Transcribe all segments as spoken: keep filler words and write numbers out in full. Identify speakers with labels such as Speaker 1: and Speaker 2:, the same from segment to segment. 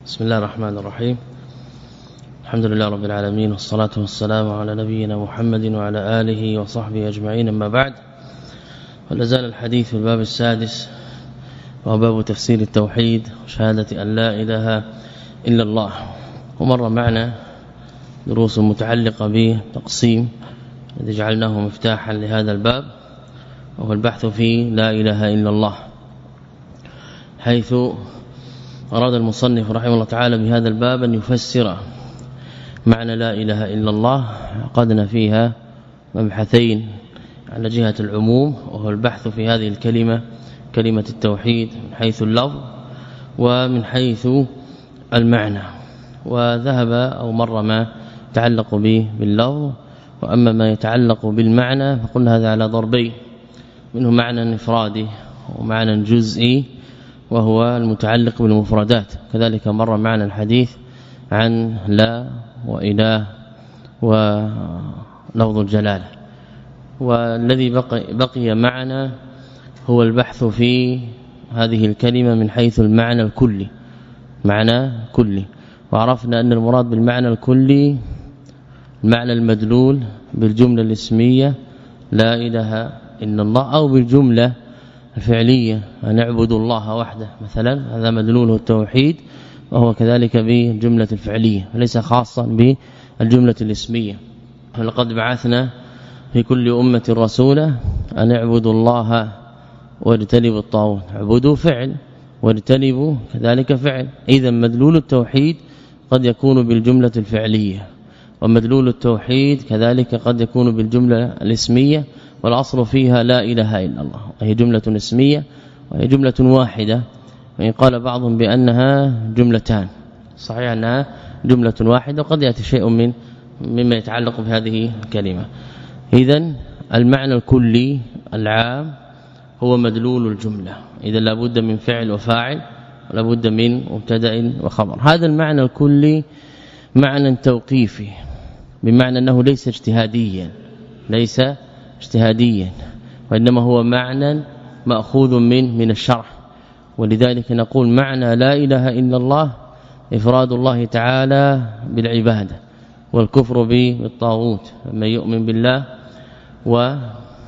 Speaker 1: بسم الله الرحمن الرحيم. الحمد لله رب العالمين، والصلاة والسلام على نبينا محمد وعلى آله وصحبه أجمعين، أما بعد. ولا زال الحديث في الباب السادس، وهو باب تفسير التوحيد وشهادة أن لا إله إلا الله. ومر معنا دروس متعلقة بتقسيم الذي جعلناه مفتاحا لهذا الباب، وهو البحث في لا إله إلا الله، حيث أراد المصنف رحمه الله تعالى بهذا الباب أن يفسر معنى لا إله إلا الله. عقدنا فيها مبحثين على جهة العموم، وهو البحث في هذه الكلمة كلمة التوحيد من حيث اللفظ ومن حيث المعنى. وذهب أو مر ما يتعلق به باللفظ، وأما ما يتعلق بالمعنى فقلنا هذا على ضربين، منه معنى انفرادي ومعنى جزئي، وهو المتعلق بالمفردات. كذلك مر معنا الحديث عن لا وإله ولفظ الجلالة. والذي بقي, بقي معنا هو البحث في هذه الكلمة من حيث المعنى الكلي، معنى كلي. وعرفنا أن المراد بالمعنى الكلي المعنى المدلول بالجملة الاسمية لا إله إلا الله، أو بالجملة الفعلية أن نعبد الله وحده مثلا، هذا مدلوله التوحيد، وهو كذلك بالجملة الفعلية وليس خاصا بالجملة الاسمية. ولقد بعثنا في كل أمة رسولا أن اعبدوا الله واجتنبوا الطاغوت. اعبدوا فعل واجتنبوا كذلك فعل، إذا مدلول التوحيد قد يكون بالجملة الفعلية، ومدلول التوحيد كذلك قد يكون بالجملة الاسمية، والأصل فيها لا إله إلا الله، وهي جملة اسمية وهي جملة واحدة. وإن قال بعضهم بأنها جملتان، صحيح أنها جملة واحدة، وقد يأتي شيء من مما يتعلق بهذه الكلمة. إذن المعنى الكلي العام هو مدلول الجملة، إذا لابد من فعل وفاعل ولابد من مبتدا وخبر. هذا المعنى الكلي معنى توقيفي، بمعنى أنه ليس اجتهاديا ليس اجتهاديا وإنما هو معنى مأخوذ من من الشرع. ولذلك نقول معنى لا إله إلا الله إفراد الله تعالى بالعبادة، والكفر بالطاغوت. من يؤمن بالله ولا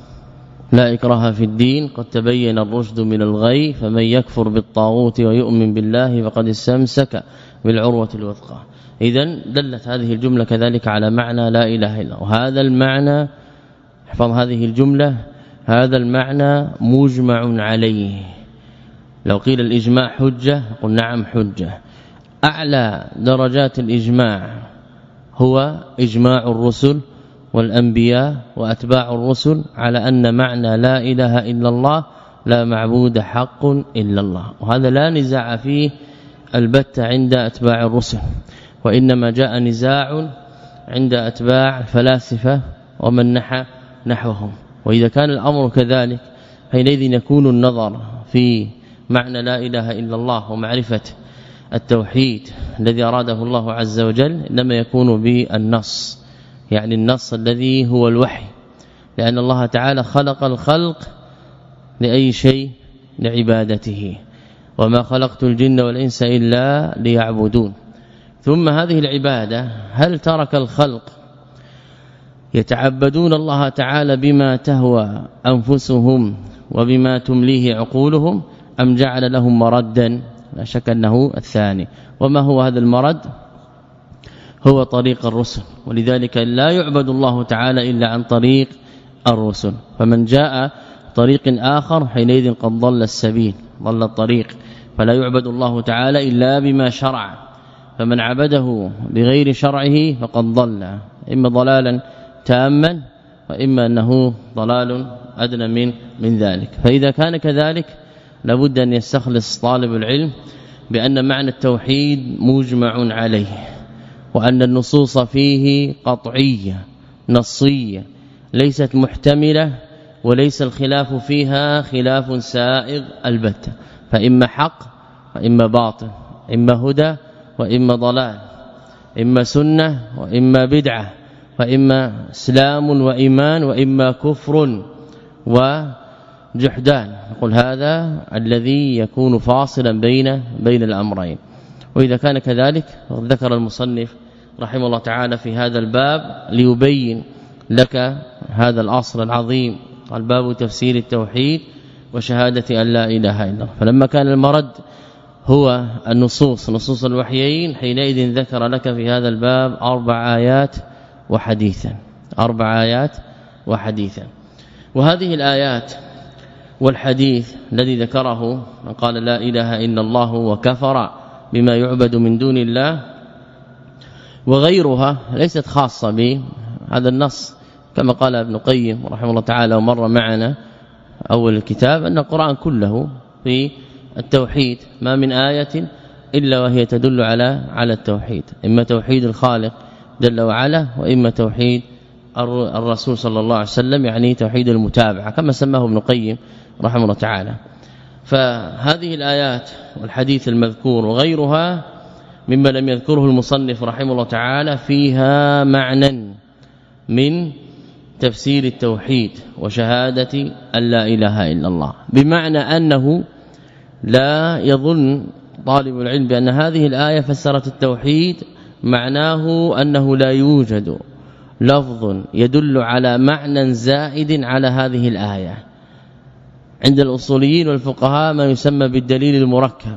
Speaker 1: إكراه في الدين قد تبين الرشد من الغي، فمن يكفر بالطاغوت ويؤمن بالله فقد استمسك بالعروة الوثقى. إذن دلت هذه الجملة كذلك على معنى لا إله إلا الله. وهذا المعنى، احفظ هذه الجملة، هذا المعنى مجمع عليه. لو قيل الإجماع حجة قل نعم حجة. أعلى درجات الإجماع هو إجماع الرسل والأنبياء وأتباع الرسل على أن معنى لا إله إلا الله لا معبود حق إلا الله، وهذا لا نزاع فيه البتة عند أتباع الرسل، وإنما جاء نزاع عند أتباع الفلاسفة ومن نحى نحوهم. وإذا كان الأمر كذلك حينئذ يكون النظر في معنى لا إله إلا الله ومعرفة التوحيد الذي أراده الله عز وجل إنما يكون بالنص، يعني النص الذي هو الوحي، لأن الله تعالى خلق الخلق لأي شيء؟ لعبادته. وما خلقت الجن والإنس إلا ليعبدون. ثم هذه العبادة هل ترك الخلق يتعبدون الله تعالى بما تهوى أنفسهم وبما تمليه عقولهم، أم جعل لهم مردا؟ لا شك أنه الثاني. وما هو هذا المرد؟ هو طريق الرسل، ولذلك لا يعبد الله تعالى إلا عن طريق الرسل. فمن جاء طريق آخر حينئذ قد ضل السبيل، ضل الطريق، فلا يعبد الله تعالى إلا بما شرع. فمن عبده بغير شرعه فقد ضل، إما ضلالا تاما وإما أنه ضلال أدنى من من ذلك. فإذا كان كذلك لابد أن يستخلص طالب العلم بأن معنى التوحيد مجمع عليه، وأن النصوص فيه قطعية نصية ليست محتملة، وليس الخلاف فيها خلاف سائغ البتة، فإما حق وإما باطل، إما هدى وإما ضلال، إما سنة وإما بدعة، فإما اسلام وإيمان وإما كفر وجحدان. نقول هذا الذي يكون فاصلا بين بين الأمرين. وإذا كان كذلك ذكر المصنف رحمه الله تعالى في هذا الباب ليبين لك هذا الأصل العظيم الباب تفسير التوحيد وشهادة أن لا إله إلا الله. فلما كان المرد هو النصوص نصوص الوحيين حينئذ ذكر لك في هذا الباب أربع آيات وحديثا أربع آيات وحديثا. وهذه الآيات والحديث الذي ذكره من قال لا إله إلا الله وكفر بما يعبد من دون الله وغيرها ليست خاصة بهذا النص، كما قال ابن قيم رحمه الله تعالى ومر معنا أول الكتاب أن القرآن كله في التوحيد ما من آية إلا وهي تدل على على التوحيد، إما توحيد الخالق جل وعلا وإما توحيد الرسول صلى الله عليه وسلم، يعني توحيد المتابعة كما سماه ابن قيم رحمه الله تعالى. فهذه الآيات والحديث المذكور وغيرها مما لم يذكره المصنف رحمه الله تعالى فيها معنى من تفسير التوحيد وشهادة أن لا إله إلا الله، بمعنى أنه لا يظن طالب العلم بأن هذه الآية فسرت التوحيد معناه أنه لا يوجد لفظ يدل على معنى زائد على هذه الآية. عند الأصوليين والفقهاء ما يسمى بالدليل المركب،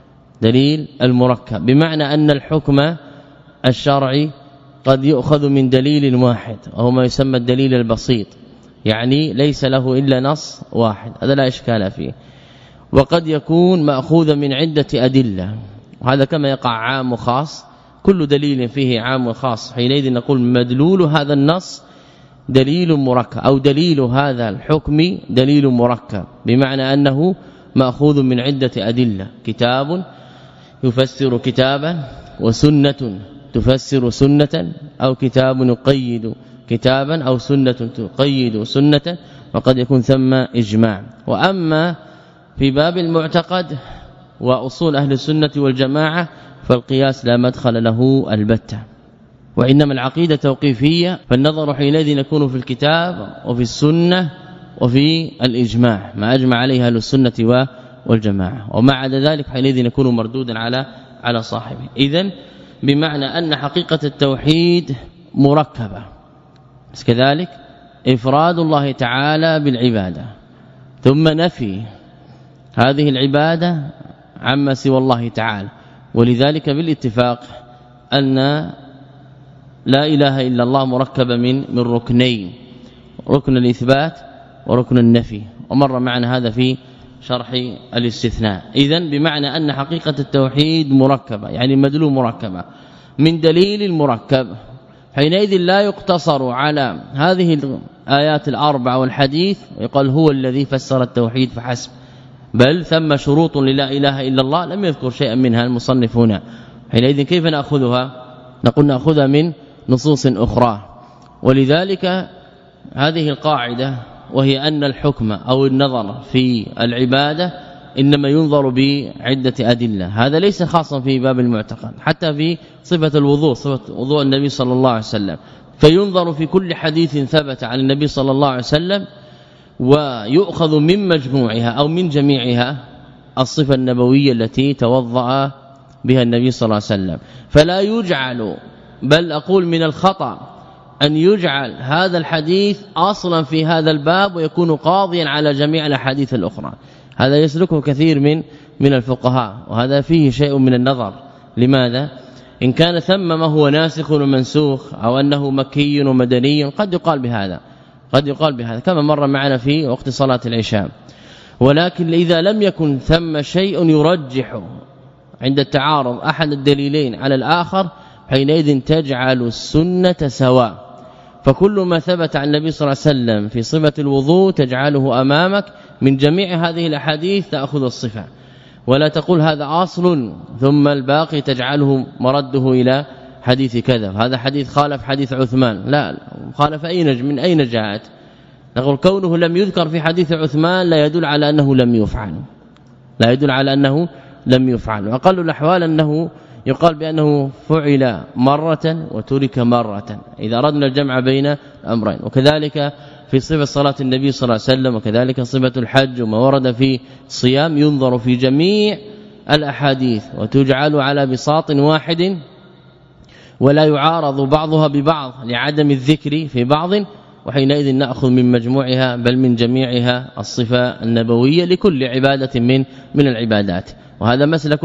Speaker 1: دليل المركب بمعنى أن الحكم الشرعي قد يؤخذ من دليل واحد وهو ما يسمى الدليل البسيط، يعني ليس له إلا نص واحد، هذا لا إشكال فيه، وقد يكون مأخوذا من عدة أدلة، وهذا كما يقع عام وخاص، كل دليل فيه عام وخاص، حينئذ نقول مدلول هذا النص دليل مركب أو دليل هذا الحكم دليل مركب، بمعنى أنه مأخوذ من عدة أدلة، كتاب يفسر كتابا وسنة تفسر سنة أو كتاب يقيد كتابا أو سنة تقيد سنة، وقد يكون ثم إجماع. وأما في باب المعتقد وأصول أهل السنة والجماعة فالقياس لا مدخل له البتة، وإنما العقيدة توقيفية، فالنظر حينئذ يكون في الكتاب وفي السنة وفي الإجماع ما أجمع عليها أهل السنة والجماعة، وما عدا ذلك حينئذ يكون مردودا على على صاحبه. إذن بمعنى أن حقيقة التوحيد مركبة، بس كذلك إفراد الله تعالى بالعبادة ثم نفي هذه العبادة عما سوى الله تعالى، ولذلك بالاتفاق أن لا إله إلا الله مركبة من من ركنين، ركن الإثبات وركن النفي، ومر معنا هذا في شرح الاستثناء. إذن بمعنى أن حقيقة التوحيد مركبة، يعني مدلول مركبة من دليل مركب، حينئذ لا يقتصر على هذه الآيات الأربع والحديث ويقال هو الذي فسر التوحيد فحسب، بل ثم شروط للا إله إلا الله لم يذكر شيئا منها المصنف هنا. حينئذ كيف نأخذها؟ نقول نأخذها من نصوص أخرى. ولذلك هذه القاعدة وهي أن الحكم أو النظر في العبادة إنما ينظر بعدة أدلة، هذا ليس خاصا في باب المعتقد، حتى في صفة الوضوء، صفة وضوء النبي صلى الله عليه وسلم، فينظر في كل حديث ثبت عن النبي صلى الله عليه وسلم ويؤخذ من مجموعها أو من جميعها الصفة النبوية التي توضأ بها النبي صلى الله عليه وسلم، فلا يجعل، بل أقول من الخطأ أن يجعل هذا الحديث أصلا في هذا الباب ويكون قاضيا على جميع الأحاديث الأخرى، هذا يسلكه كثير من من الفقهاء، وهذا فيه شيء من النظر. لماذا؟ إن كان ثم ما هو ناسخ ومنسوخ أو أنه مكي ومدني قد يقال بهذا، قد يقال بهذا كما مر معنا في وقت صلاة العشاء. ولكن إذا لم يكن ثم شيء يرجح عند التعارض أحد الدليلين على الآخر حينئذ تجعل السنة سواء، فكل ما ثبت عن النبي صلى الله عليه وسلم في صفة الوضوء تجعله أمامك من جميع هذه الأحاديث تأخذ الصفة، ولا تقول هذا أصل ثم الباقي تجعله مرده إلى حديث كذا، هذا حديث خالف حديث عثمان، لا خالف أين من أين جاءت؟ نقول كونه لم يذكر في حديث عثمان لا يدل على أنه لم يفعل، لا يدل على أنه لم يفعل، وأقل الأحوال أنه يقال بأنه فعل مرة وترك مرة إذا أردنا الجمع بين الأمرين. وكذلك في صفة صلاة النبي صلى الله عليه وسلم، وكذلك صفة الحج وما ورد في الصيام، ينظر في جميع الأحاديث وتجعل على بساط واحد ولا يعارض بعضها ببعض لعدم الذكر في بعض، وحينئذ نأخذ من مجموعها بل من جميعها الصفة النبوية لكل عبادة من من العبادات. وهذا مسلك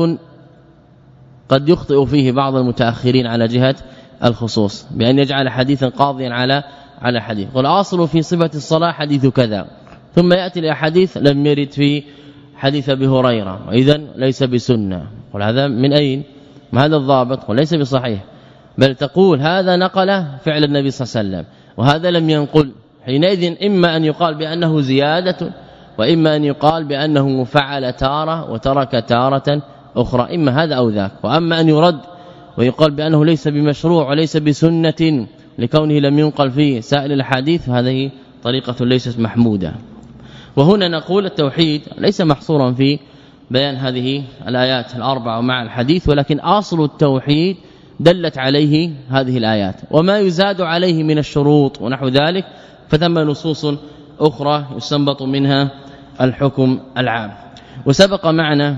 Speaker 1: قد يخطئ فيه بعض المتأخرين على جهة الخصوص بأن يجعل حديثا قاضيا على على حديث. والأصل في صفة الصلاة حديث كذا، ثم يأتي الأحاديث لم يرد في حديث ابي هريره واذا ليس بسنه. وهذا من أين؟ ما هذا الضابط؟ وليس بصحيح، بل تقول هذا نقل فعل النبي صلى الله عليه وسلم وهذا لم ينقل. حينئذ إما أن يقال بأنه زيادة وإما أن يقال بأنه فعل تارة وترك تارة أخرى، إما هذا أو ذاك. وأما أن يرد ويقال بأنه ليس بمشروع وليس بسنة لكونه لم ينقل فيه سائل الحديث، هذه طريقة ليست محمودة. وهنا نقول التوحيد ليس محصورا في بيان هذه الآيات الأربعة مع الحديث، ولكن أصل التوحيد دلت عليه هذه الآيات، وما يزاد عليه من الشروط ونحو ذلك فثم نصوص أخرى يستنبط منها الحكم العام. وسبق معنا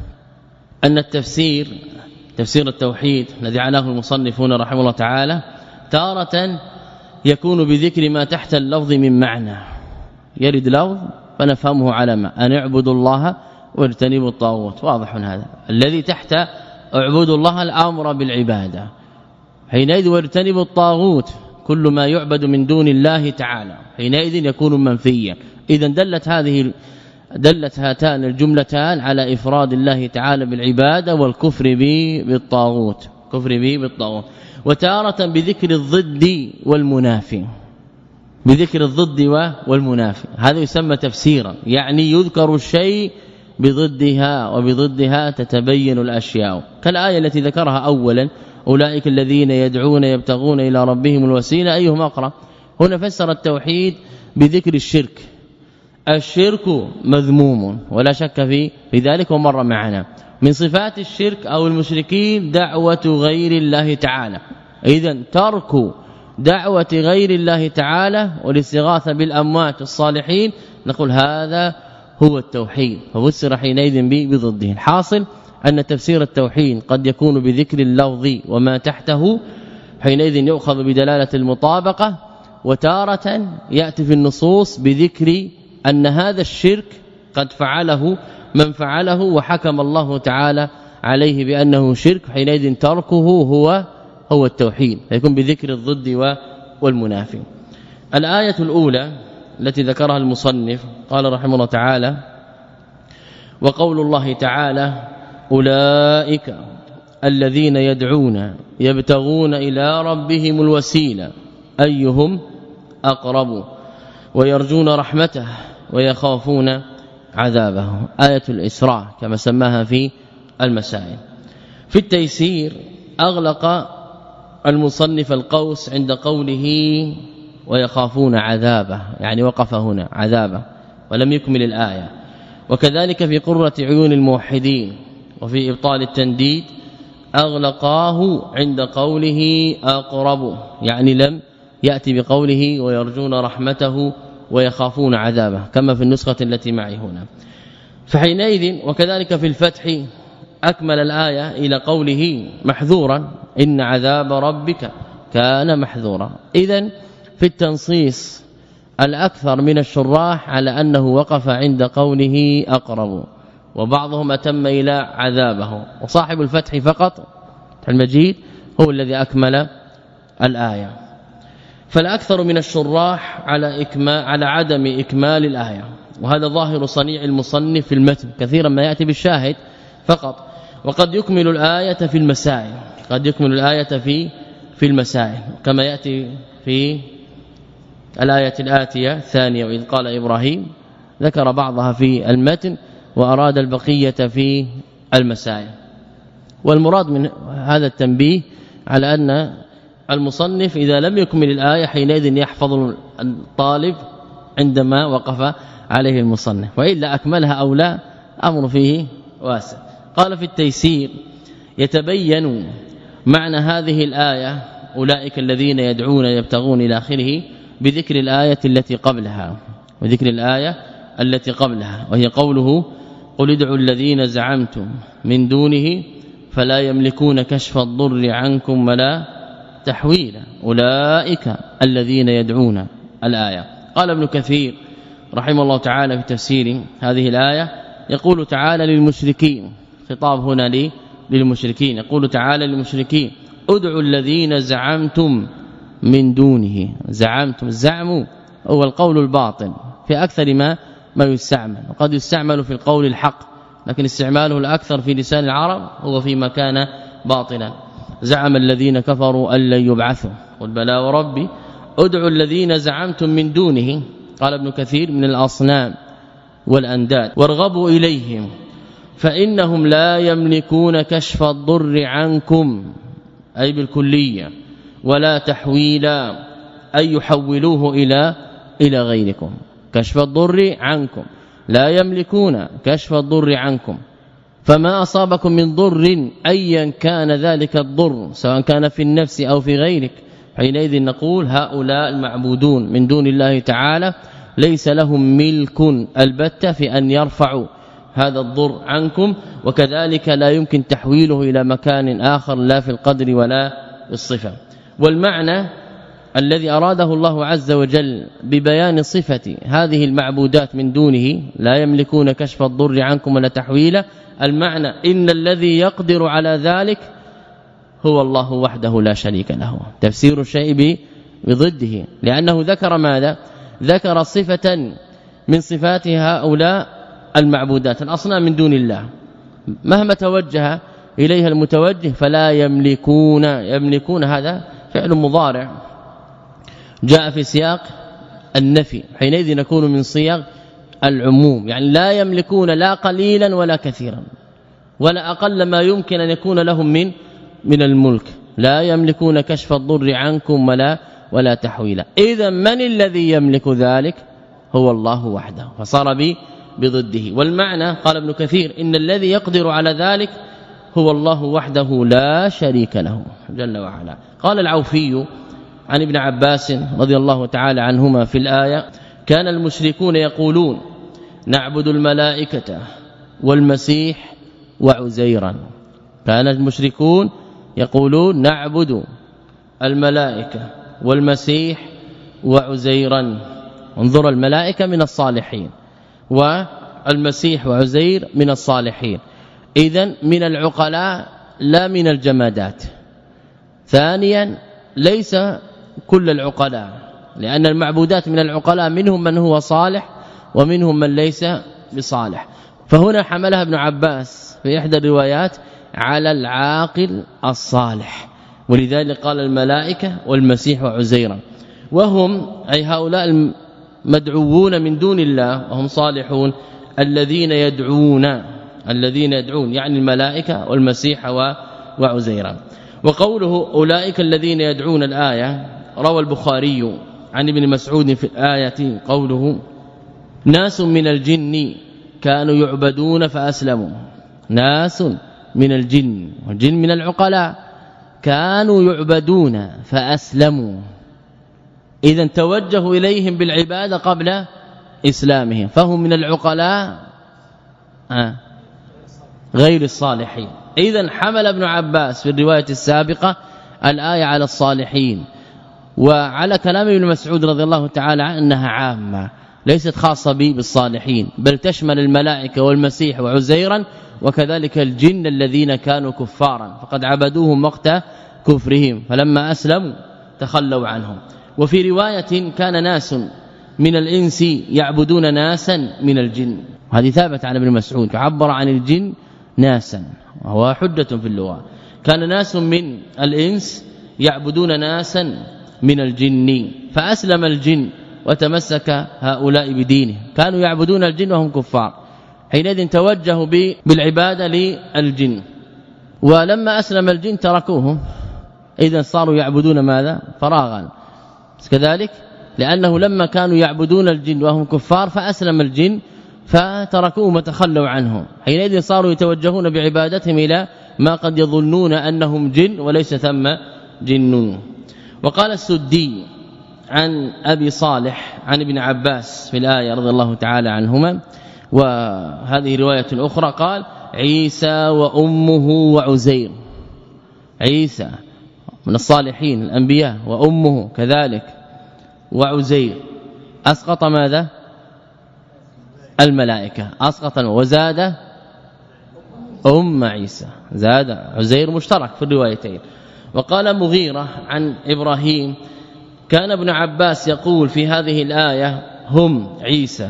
Speaker 1: أن التفسير تفسير التوحيد الذي عناه المصنفون رحمه الله تعالى تارة يكون بذكر ما تحت اللفظ من معنى، يرد لفظ فنفهمه على ما أن اعبدوا الله واجتنبوا الطاغوت، واضح هذا. الذي تحت اعبدوا الله الأمر بالعبادة، حينئذ واجتنبوا الطاغوت كل ما يعبد من دون الله تعالى، حينئذ يكون منفيا. إذا دلت هذه دلت هاتان الجملتان على إفراد الله تعالى بالعبادة والكفر به بالطاغوت، كفر به بالطاغوت. وتارة بذكر الضد والمنافي، بذكر الضد والمنافي، هذا يسمى تفسيرا، يعني يذكر الشيء بضدها وبضدها تتبين الأشياء، كالآية التي ذكرها أولا أولئك الذين يدعون يبتغون إلى ربهم الوسيلة أيهم أقرب. هنا فسر التوحيد بذكر الشرك، الشرك مذموم ولا شك في ذلك، ومر معنا من صفات الشرك أو المشركين دعوة غير الله تعالى. إذن ترك دعوة غير الله تعالى والاستغاثة بالأموات الصالحين نقول هذا هو التوحيد، ففسر حينئذ بضده. الحاصل أن تفسير التوحيد قد يكون بذكر اللفظ وما تحته، حينئذ يؤخذ بدلالة المطابقة، وتارة يأتي في النصوص بذكر أن هذا الشرك قد فعله من فعله وحكم الله تعالى عليه بأنه شرك، حينئذ تركه هو هو التوحيد، فيكون بذكر الضد والمنافي. الآية الأولى التي ذكرها المصنف قال رحمه الله تعالى: وقول الله تعالى أولئك الذين يدعون يبتغون إلى ربهم الوسيلة أيهم أقرب ويرجون رحمته ويخافون عذابه. آية الإسراء كما سماها في المسائل. في التيسير أغلق المصنف القوس عند قوله ويخافون عذابه، يعني وقف هنا عذابه ولم يكمل الآية. وكذلك في قرة عيون الموحدين وفي إبطال التنديد أغلقاه عند قوله أقرب، يعني لم يأتي بقوله ويرجون رحمته ويخافون عذابه كما في النسخة التي معي هنا. فحينئذ وكذلك في الفتح أكمل الآية إلى قوله محذورا إن عذاب ربك كان محذورا. إذن في التنصيص الأكثر من الشراح على أنه وقف عند قوله أقرب، وبعضهم أتم إلى عذابه، وصاحب الفتح فقط المجيد هو الذي أكمل الآية. فالأكثر من الشراح على إكمال على عدم إكمال الآية، وهذا ظاهر صنيع المصنف في المتن، كثيرا ما يأتي بالشاهد فقط، وقد يكمل الآية في المسائل، قد يكمل الآية في في المسائل كما يأتي في الآية الآتية الثانية وإذ قال إبراهيم، ذكر بعضها في المتن وأراد البقية في المسائل. والمراد من هذا التنبيه على أن المصنف إذا لم يكمل الآية حينئذ يحفظ الطالب عندما وقف عليه المصنف، وإلا أكملها أو لا أمر فيه واسع. قال في التيسير يتبين معنى هذه الآية أولئك الذين يدعون يبتغون إلى آخره بذكر الآية التي قبلها، وذكر الآية التي قبلها، وهي قوله قل ادعوا الذين زعمتم من دونه فلا يملكون كشف الضر عنكم ولا تحويلا أولئك الذين يدعون الآية. قال ابن كثير رحمه الله تعالى في تفسير هذه الآية يقول تعالى للمشركين، خطاب هنا لي للمشركين، يقول تعالى للمشركين ادعوا الذين زعمتم من دونه. زعمتم، الزعم هو القول الباطل في أكثر ما ما يستعمل، وقد يستعمل في القول الحق، لكن استعماله الأكثر في لسان العرب هو فيما كان باطلا. زعم الذين كفروا أن لن يبعثوا قل بلى وربي ادعوا الذين زعمتم من دونه. قال ابن كثير من الأصنام والأنداد وارغبوا إليهم فإنهم لا يملكون كشف الضر عنكم أي بالكلية ولا تحويلا أي يحولوه إلى إلى غيركم. كشف الضر عنكم لا يملكون كشف الضر عنكم، فما أصابكم من ضر أيا كان ذلك الضر سواء كان في النفس أو في غيرك، حينئذ نقول هؤلاء المعبودون من دون الله تعالى ليس لهم ملك البتة في أن يرفعوا هذا الضر عنكم، وكذلك لا يمكن تحويله إلى مكان آخر لا في القدر ولا الصفة. والمعنى الذي أراده الله عز وجل ببيان صفة هذه المعبودات من دونه لا يملكون كشف الضر عنكم ولا تحويله، المعنى إن الذي يقدر على ذلك هو الله وحده لا شريك له. تفسير الشيء بضده، لأنه ذكر ماذا؟ ذكر صفة من صفات هؤلاء المعبودات الأصنام من دون الله، مهما توجه إليها المتوجه فلا يملكون. يملكون هذا فعل مضارع جاء في سياق النفي، حينئذ نكون من صيغ العموم، يعني لا يملكون لا قليلا ولا كثيرا ولا أقل ما يمكن أن يكون لهم من من الملك. لا يملكون كشف الضر عنكم ولا ولا تحويلا. إذا من الذي يملك ذلك؟ هو الله وحده، فصار به بضده. والمعنى قال ابن كثير إن الذي يقدر على ذلك هو الله وحده لا شريك له جل وعلا. قال العوفي عن ابن عباس رضي الله تعالى عنهما في الآية كان المشركون يقولون نعبد الملائكة والمسيح وعزيرا. كان المشركون يقولون نعبد الملائكة والمسيح وعزيرا. انظر، الملائكة من الصالحين والمسيح وعزير من الصالحين، إذن من العقلاء لا من الجمادات. ثانيا ليس كل العقلاء، لأن المعبودات من العقلاء منهم من هو صالح ومنهم من ليس بصالح. فهنا حملها ابن عباس في إحدى الروايات على العاقل الصالح، ولذلك قال الملائكة والمسيح وعزيرا، وهم أي هؤلاء المدعوون من دون الله وهم صالحون الذين يدعون الذين يدعون يعني الملائكة والمسيح وعزيرا. وقوله أولئك الذين يدعون الآية روى البخاري عن ابن مسعود في الآية قوله ناس من الجن كانوا يعبدون فأسلموا. ناس من الجن، والجن من العقلاء، كانوا يعبدون فأسلموا، إذا توجهوا إليهم بالعبادة قبل إسلامهم، فهم من العقلاء غير الصالحين. إذا حمل ابن عباس في الرواية السابقة الآية على الصالحين، وعلى كلام ابن مسعود رضي الله تعالى عنه أنها عامة ليست خاصة بالصالحين، بل تشمل الملائكة والمسيح وعزيرا وكذلك الجن الذين كانوا كفارا فقد عبدوهم وقت كفرهم، فلما أسلموا تخلوا عنهم. وفي رواية كان ناس من الإنس يعبدون ناسا من الجن، هذه ثابت عن ابن مسعود، عبر عن الجن ناسا وهو حجة في اللغة. كان ناس من الإنس يعبدون ناسا من الجن فأسلم الجن وتمسك هؤلاء بدينه. كانوا يعبدون الجن وهم كفار، حينئذ توجهوا بالعبادة للجن، ولما أسلم الجن تركوهم، إذا صاروا يعبدون ماذا؟ فراغا. كذلك لأنه لما كانوا يعبدون الجن وهم كفار فأسلم الجن فتركوهم وتخلوا عنهم، حينئذ صاروا يتوجهون بعبادتهم إلى ما قد يظنون أنهم جن وليس ثم جن. وقال السدي عن أبي صالح عن ابن عباس في الآية رضي الله تعالى عنهما وهذه رواية أخرى قال عيسى وأمه وعزير، عيسى من الصالحين الأنبياء وأمه كذلك وعزير. أسقط ماذا؟ الملائكة، أسقط وزاد أم عيسى، زاد عزير مشترك في الروايتين. وقال مغيرة عن إبراهيم كان ابن عباس يقول في هذه الآية هم عيسى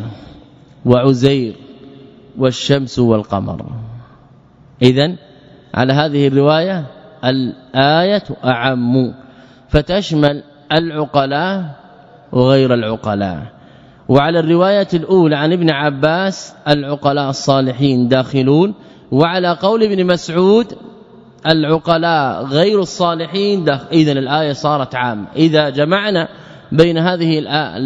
Speaker 1: وعزير والشمس والقمر. إذن على هذه الرواية الآية أعم فتشمل العقلاء وغير العقلاء. وعلى الرواية الأولى عن ابن عباس العقلاء الصالحين داخلون، وعلى قول ابن مسعود العقلاء غير الصالحين داخل. إذن الآية صارت عامة. إذا جمعنا بين هذه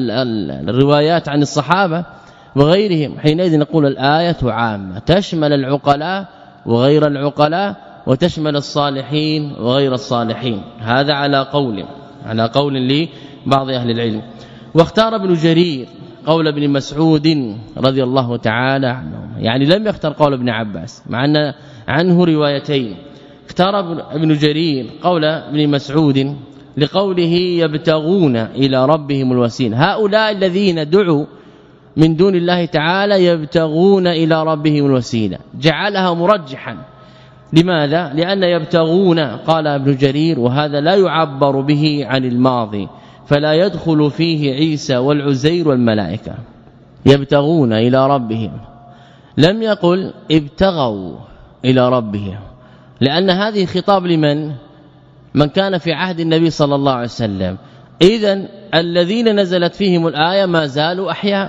Speaker 1: الروايات عن الصحابة وغيرهم حينئذ نقول الآية عامة تشمل العقلاء وغير العقلاء وتشمل الصالحين وغير الصالحين. هذا على قول على قول لبعض أهل العلم. واختار ابن جرير قول ابن مسعود رضي الله تعالى عنه، يعني لم يختار قول ابن عباس مع أن عنه روايتين. اختار ابن جرير قول ابن مسعود لقوله يبتغون إلى ربهم الوسيلة. هؤلاء الذين دعوا من دون الله تعالى يبتغون إلى ربهم الوسيلة، جعلها مرجحا. لماذا؟ لأن يبتغون قال ابن جرير وهذا لا يعبر به عن الماضي، فلا يدخل فيه عيسى والعزير والملائكة. يبتغون إلى ربهم، لم يقل ابتغوا إلى ربهم، لأن هذه خطاب لمن؟ من كان في عهد النبي صلى الله عليه وسلم. إذن الذين نزلت فيهم الآية ما زالوا أحياء،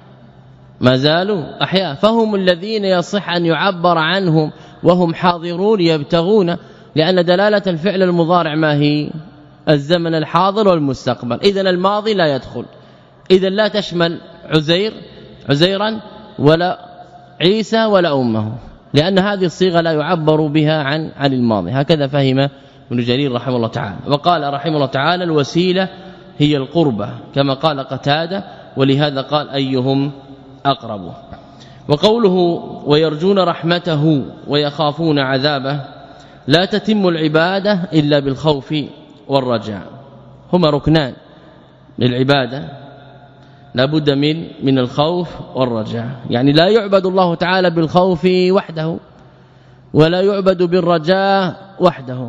Speaker 1: ما زالوا أحياء، فهم الذين يصح أن يعبر عنهم وهم حاضرون يبتغون، لأن دلالة الفعل المضارع ما هي؟ الزمن الحاضر والمستقبل. إذن الماضي لا يدخل، إذن لا تشمل عزير عزيرا ولا عيسى ولا أمه، لأن هذه الصيغة لا يعبر بها عن عن الماضي. هكذا فهم ابن جرير رحمه الله تعالى. وقال رحمه الله تعالى الوسيلة هي القربة كما قال قتادة، ولهذا قال أيهم أقرب. وقوله ويرجون رحمته ويخافون عذابه، لا تتم العبادة إلا بالخوف والرجاء، هما ركنان للعبادة، لا بد من من الخوف والرجاء. يعني لا يعبد الله تعالى بالخوف وحده ولا يعبد بالرجاء وحده،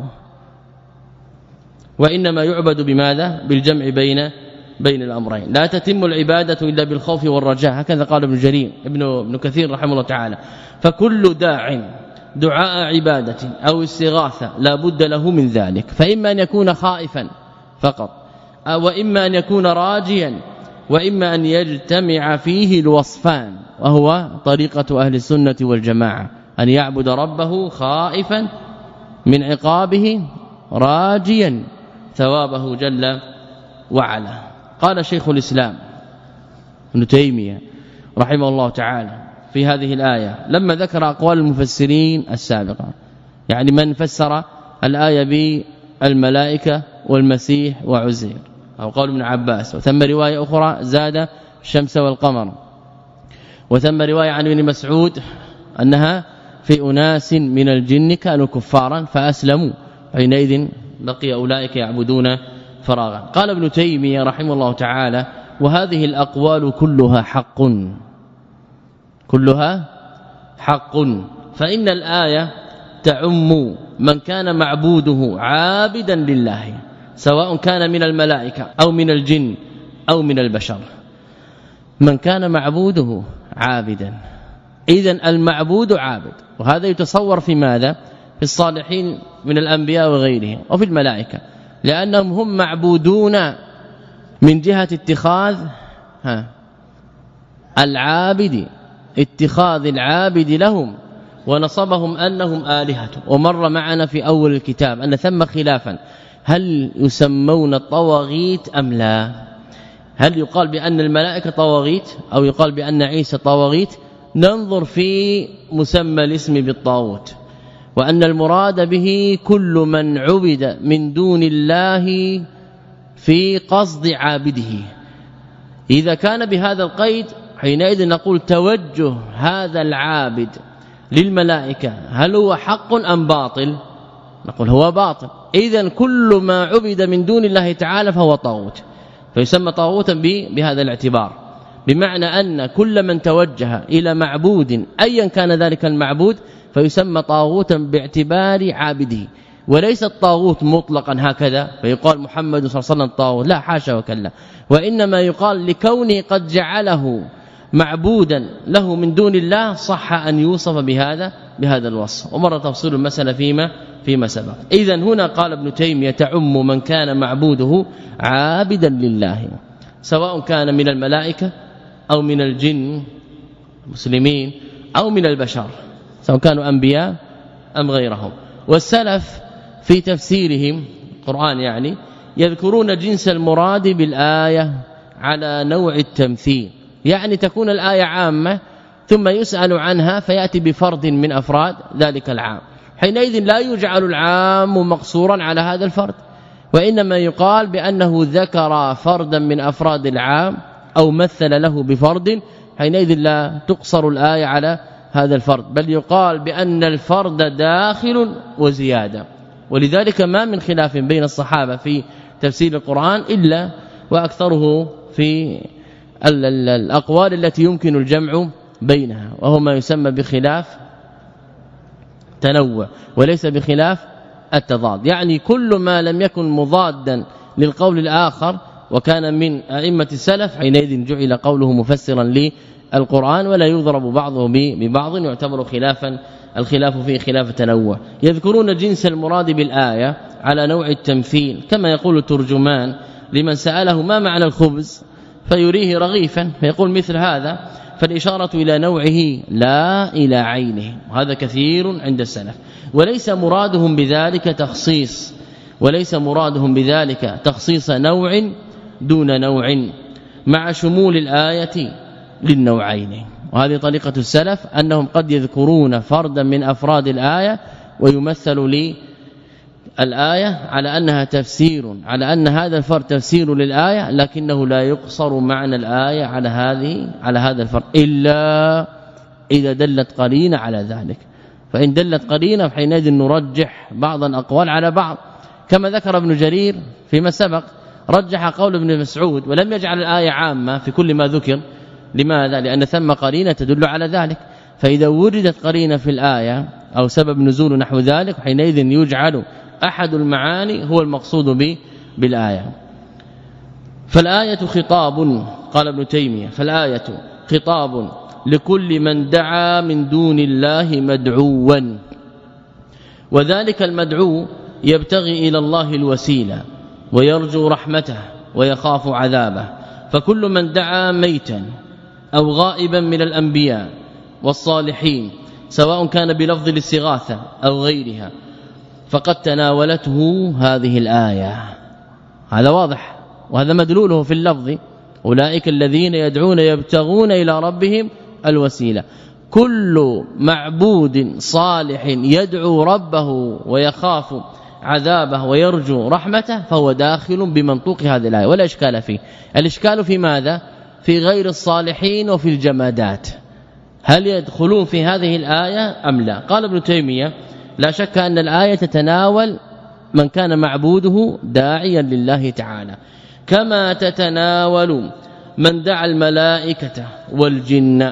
Speaker 1: وإنما يعبد بماذا؟ بالجمع بين بين الأمرين. لا تتم العبادة إلا بالخوف والرجاء، هكذا قال ابن جرير ابن ابن كثير رحمه الله تعالى. فكل داع دعاء عبادة أو استغاثة لا بد له من ذلك، فإما أن يكون خائفا فقط، وإما أن يكون راجيا، وإما أن يجتمع فيه الوصفان، وهو طريقة أهل السنة والجماعة أن يعبد ربه خائفا من عقابه راجيا ثوابه جل وعلا. قال شيخ الإسلام ابن تيمية رحمه الله تعالى في هذه الآية لما ذكر أقوال المفسرين السابقة، يعني من فسر الآية بالملائكة والمسيح وعزير، أو قول ابن عباس، وثم رواية أخرى زاد الشمس والقمر، وثم رواية عن ابن مسعود أنها في أناس من الجن كانوا كفارا فأسلموا، حينئذ بقي أولئك يعبدون فراغا. قال ابن تيمية رحمه الله تعالى وهذه الأقوال كلها حق، كلها حق، فإن الآية تعم من كان معبوده عابدا لله، سواء كان من الملائكة أو من الجن أو من البشر. من كان معبوده عابدا، إذن المعبود عابد، وهذا يتصور في ماذا؟ في الصالحين من الأنبياء وغيرهم، وفي الملائكة، لأنهم هم معبودون من جهة اتخاذ ها العابد، اتخاذ العابد لهم، ونصبهم أنهم آلهة. ومر معنا في أول الكتاب أن ثم خلافا، هل يسمون الطواغيت أم لا؟ هل يقال بأن الملائكة طواغيت أو يقال بأن عيسى طواغيت؟ ننظر في مسمى الاسم بالطاغوت، وأن المراد به كل من عبد من دون الله في قصد عابده. إذا كان بهذا القيد حينئذ نقول توجه هذا العابد للملائكة هل هو حق أم باطل؟ نقول هو باطل. إذن كل ما عبد من دون الله تعالى فهو طاغوت، فيسمى طاغوتا بهذا الاعتبار، بمعنى أن كل من توجه إلى معبود أيا كان ذلك المعبود فيسمى طاغوتا باعتبار عابده، وليس الطاغوت مطلقا هكذا فيقال محمد صلى الله عليه وسلم طاغوت، لا حاشا وكلا، وإنما يقال لكونه قد جعله معبودا له من دون الله صح أن يوصف بهذا بهذا الوصف، ومر تفصيل المسألة فيما فيما سبق. إذن هنا قال ابن تيمية تعم من كان معبوده عابدا لله سواء كان من الملائكة أو من الجن المسلمين أو من البشر، سواء كانوا أنبياء أم غيرهم. والسلف في تفسيرهم القرآن يعني يذكرون جنس المراد بالآية على نوع التمثيل، يعني تكون الآية عامة ثم يسأل عنها فيأتي بفرد من أفراد ذلك العام، حينئذ لا يجعل العام مقصورا على هذا الفرد، وإنما يقال بأنه ذكر فردا من أفراد العام أو مثل له بفرد، حينئذ لا تقصر الآية على هذا الفرد، بل يقال بأن الفرد داخل وزيادة. ولذلك ما من خلاف بين الصحابة في تفسير القرآن إلا وأكثره في الأقوال التي يمكن الجمع بينها، وهو ما يسمى بخلاف تنوع وليس بخلاف التضاد، يعني كل ما لم يكن مضادا للقول الآخر وكان من أئمة السلف حينئذ جعل قوله مفسرا للقرآن ولا يضرب بعضه ببعض، يعتبر خلافا، الخلاف فيه خلاف تنوع. يذكرون جنس المراد بالآية على نوع التمثيل، كما يقول الترجمان لمن سأله ما معنى الخبز فيريه رغيفا فيقول مثل هذا، فالإشارة إلى نوعه لا إلى عينه، وهذا كثير عند السلف. وليس مرادهم بذلك تخصيص وليس مرادهم بذلك تخصيص نوع دون نوع مع شمول الآية للنوعين، وهذه طريقة السلف أنهم قد يذكرون فردا من أفراد الآية ويمثل لي الآية على أنها تفسير، على أن هذا الفرد تفسير للآية، لكنه لا يقصر معنى الآية على هذه على هذا الفرد إلا إذا دلت قرينة على ذلك، فإن دلت قرينة حينئذ نرجح بعض الأقوال على بعض، كما ذكر ابن جرير فيما سبق رجح قول ابن مسعود ولم يجعل الآية عامة في كل ما ذكر. لماذا؟ لأن ثم قرينة تدل على ذلك، فإذا وجدت قرينة في الآية أو سبب نزول نحو ذلك حينئذ يجعل أحد المعاني هو المقصود به بالآية. فالآية خطاب، قال ابن تيمية، فالآية خطاب لكل من دعا من دون الله مدعوا، وذلك المدعو يبتغي إلى الله الوسيلة ويرجو رحمته ويخاف عذابه، فكل من دعا ميتا أو غائبا من الأنبياء والصالحين سواء كان بلفظ الاستغاثة أو غيرها فقد تناولته هذه الآية. هذا واضح، وهذا مدلوله في اللفظ، أولئك الذين يدعون يبتغون إلى ربهم الوسيلة. كل معبود صالح يدعو ربه ويخاف عذابه ويرجو رحمته فهو داخل بمنطوق هذه الآية ولا إشكال فيه. الإشكال في ماذا؟ في غير الصالحين وفي الجمادات، هل يدخلون في هذه الآية أم لا؟ قال ابن تيمية لا شك أن الآية تتناول من كان معبوده داعيا لله تعالى، كما تتناول من دعا الملائكة والجن،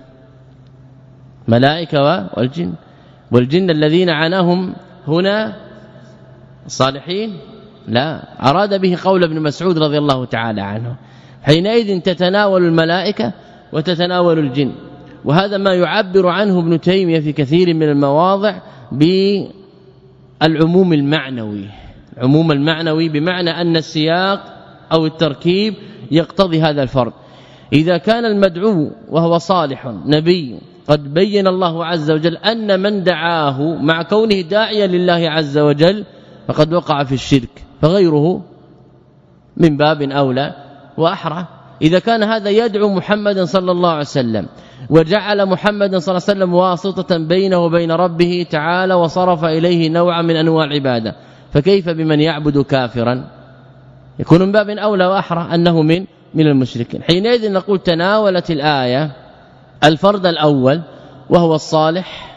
Speaker 1: ملائكة والجن، والجن الذين عناهم هنا الصالحين، لا، أراد به قول ابن مسعود رضي الله تعالى عنه، حينئذ تتناول الملائكة وتتناول الجن، وهذا ما يعبر عنه ابن تيمية في كثير من المواضع بالعموم المعنوي. العموم المعنوي بمعنى أن السياق أو التركيب يقتضي هذا الفرق. إذا كان المدعو وهو صالح نبي قد بين الله عز وجل أن من دعاه مع كونه داعيا لله عز وجل فقد وقع في الشرك، فغيره من باب أولى وأحرى. إذا كان هذا يدعو محمدا صلى الله عليه وسلم وجعل محمدا صلى الله عليه وسلم واسطة بينه وبين ربه تعالى وصرف إليه نوعا من أنواع العبادة، فكيف بمن يعبد كافرا؟ يكون من باب أولى وأحرى أنه من من المشركين. حينئذ نقول تناولت الآية الفرد الأول وهو الصالح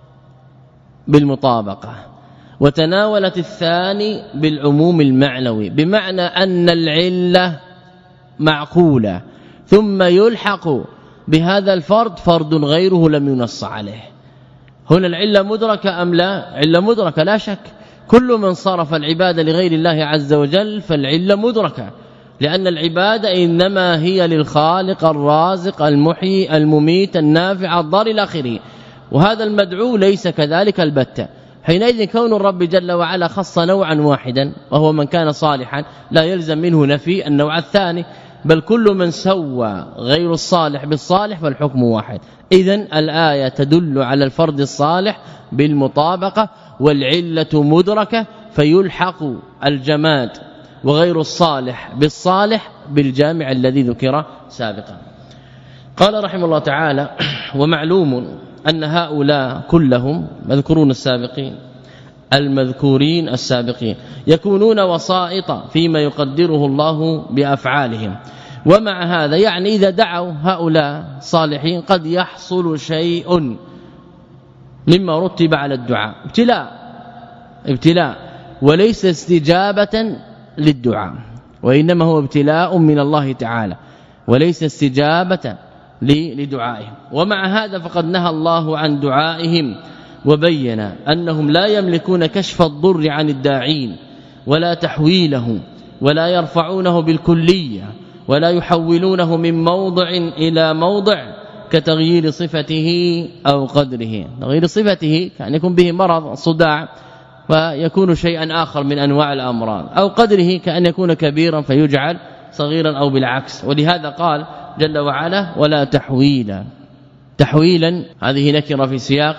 Speaker 1: بالمطابقة، وتناولت الثاني بالعموم المعنوي، بمعنى أن العلة معقولة ثم يلحق بهذا الفرد فرد غيره لم ينص عليه. هنا العلة مدركة أم لا؟ علة مدركة لا شك. كل من صرف العبادة لغير الله عز وجل فالعلة مدركة، لأن العبادة إنما هي للخالق الرازق المحيي المميت النافع الضار إلى آخره، وهذا المدعو ليس كذلك البتة. حينئذ كون الرب جل وعلا خص نوعا واحدا وهو من كان صالحا لا يلزم منه نفي النوع الثاني، بل كل من سوى غير الصالح بالصالح فالحكم واحد. إذن الآية تدل على الفرد الصالح بالمطابقة، والعلة مدركة فيلحق الجماد وغير الصالح بالصالح بالجامع الذي ذكر سابقا. قال رحمه الله تعالى: ومعلوم أن هؤلاء كلهم مذكورون السابقين المذكورين السابقين يكونون وسائط فيما يقدره الله بأفعالهم. ومع هذا يعني إذا دعوا هؤلاء صالحين قد يحصل شيء مما رتب على الدعاء، ابتلاء ابتلاء وليس استجابة للدعاء، وإنما هو ابتلاء من الله تعالى وليس استجابة لدعائهم. ومع هذا فقد نهى الله عن دعائهم وبين أنهم لا يملكون كشف الضر عن الداعين ولا تحويله، ولا يرفعونه بالكلية، ولا يحولونه من موضع إلى موضع كتغيير صفته أو قدره. تغيير صفته كأن يكون به مرض صداع فيكون شيئا آخر من أنواع الأمراض، أو قدره كأن يكون كبيرا فيجعل صغيرا أو بالعكس. ولهذا قال جل وعلا: ولا تحويلا. تحويلا هذه نكرة في سياق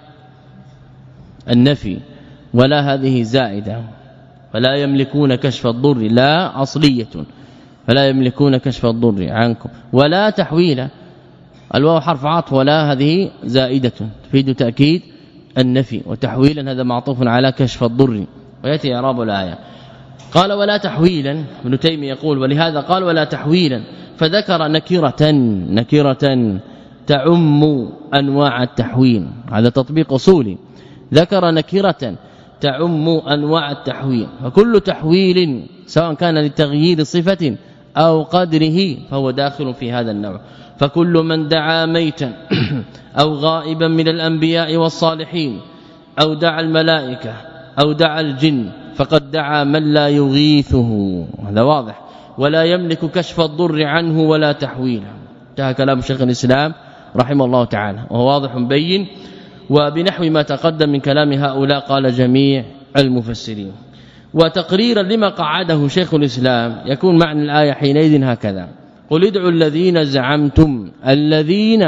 Speaker 1: النفي، ولا هذه زائدة. فلا يملكون كشف الضر لا أصلية، فلا يملكون كشف الضر عنكم، ولا تحويلا. الواو حرف عطف، ولا هذه زائدة تفيد تأكيد النفي، وتحويلا هذا معطوف على كشف الضر. وياتي اعراب الايه. قال: ولا تحويلا. ابن تيمية يقول: ولهذا قال ولا تحويلا، فذكر نكرة نكرة تعم انواع التحويل. هذا تطبيق اصولي، ذكر نكرة تعم انواع التحويل، فكل تحويل سواء كان لتغيير صفة أو قدره فهو داخل في هذا النوع. فكل من دعا ميتا أو غائبا من الأنبياء والصالحين أو دعا الملائكة أو دعا الجن فقد دعا من لا يغيثه. هذا واضح. ولا يملك كشف الضر عنه ولا تحويله. انتهى كلام شيخ الإسلام رحمه الله تعالى، وهو واضح بين، وبنحو ما تقدم من كلام هؤلاء قال جميع المفسرين. وتقريرا لما قعده شيخ الإسلام يكون معنى الآية حينئذ هكذا: قل ادعوا الذين زعمتم. الذين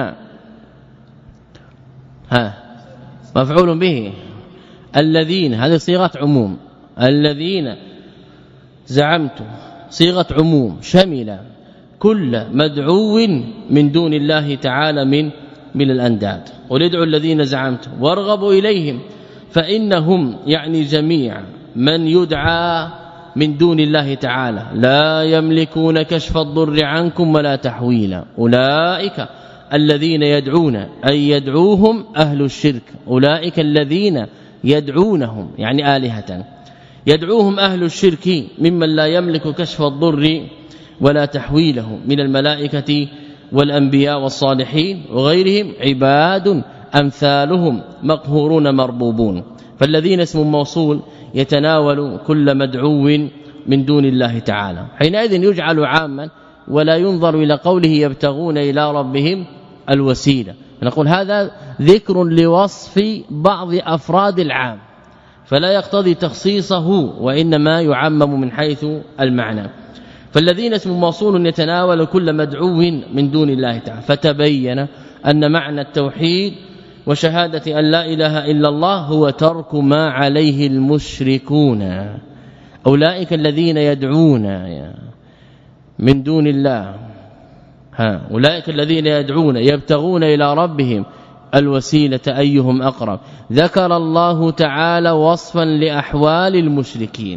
Speaker 1: ها مفعول به، الذين هذه صيغة عموم، الذين زعمتم صيغة عموم شمل كل مدعو من دون الله تعالى من من الأنداد. قل ادعوا الذين زعمتم وارغبوا إليهم، فإنهم يعني جميع من يدعى من دون الله تعالى لا يملكون كشف الضر عنكم ولا تحويلا. أولئك الذين يدعون أي يدعوهم أهل الشرك، أولئك الذين يدعونهم يعني آلهة، يدعوهم أهل الشرك ممن لا يملك كشف الضر ولا تحويله من الملائكة والأنبياء والصالحين وغيرهم، عباد أمثالهم مقهورون مربوبون. فالذين اسم موصول يتناول كل مدعو من دون الله تعالى، حينئذ يجعل عاما ولا ينظر إلى قوله يبتغون إلى ربهم الوسيلة. نقول هذا ذكر لوصف بعض أفراد العام فلا يقتضي تخصيصه، وإنما يعمم من حيث المعنى. فالذين اسم موصول يتناول كل مدعو من دون الله تعالى. فتبين أن معنى التوحيد وشهادة أن لا إله إلا الله هو ترك ما عليه المشركون. أولئك الذين يدعون من دون الله، ها أولئك الذين يدعون يبتغون إلى ربهم الوسيلة أيهم أقرب. ذكر الله تعالى وصفا لأحوال المشركين،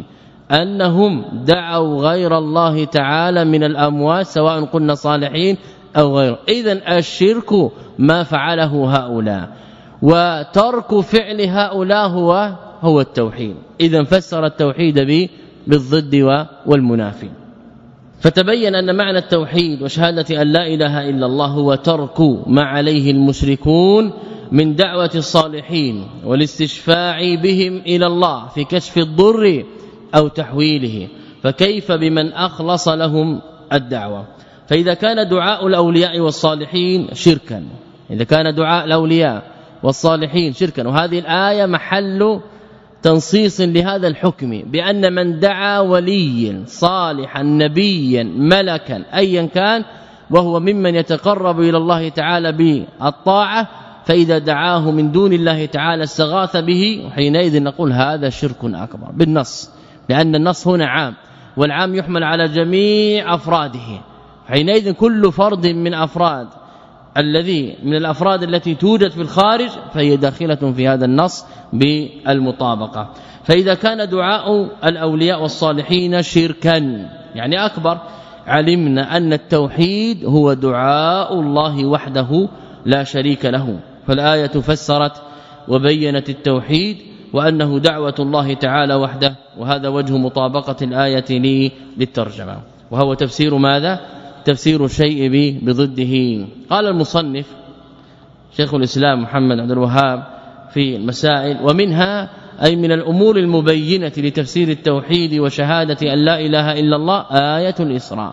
Speaker 1: أنهم دعوا غير الله تعالى من الأموات سواء قلنا صالحين أو غيره. إذن الشرك ما فعله هؤلاء وترك فعل هؤلاء هو هو التوحيد. إذن فسر التوحيد بالضد والمنافي. فتبين أن معنى التوحيد وشهادة أن لا إله إلا الله هو ترك ما عليه المشركون من دعوة الصالحين والاستشفاع بهم إلى الله في كشف الضر أو تحويله. فكيف بمن أخلص لهم الدعوة؟ فإذا كان دعاء الأولياء والصالحين شركا، إذا كان دعاء الأولياء والصالحين شركا، وهذه الآية محل تنصيص لهذا الحكم بأن من دعا وليا صالحا نبيا ملكا أيا كان وهو ممن يتقرب إلى الله تعالى بالطاعة، فإذا دعاه من دون الله تعالى استغاث به، حينئذ نقول هذا شرك أكبر بالنص، لأن النص هنا عام والعام يحمل على جميع أفراده. حينئذ كل فرد من أفراد الذي من الأفراد التي توجد في الخارج فهي داخلة في هذا النص بالمطابقة. فإذا كان دعاء الأولياء والصالحين شركا يعني أكبر، علمنا أن التوحيد هو دعاء الله وحده لا شريك له. فالآية فسرت وبينت التوحيد وأنه دعوة الله تعالى وحده، وهذا وجه مطابقة الآية لي للترجمة. وهو تفسير ماذا؟ تفسير الشيء بضده. قال المصنف شيخ الإسلام محمد عبد الوهاب في المسائل: ومنها أي من الأمور المبينة لتفسير التوحيد وشهادة أن لا إله إلا الله آية الإسراء.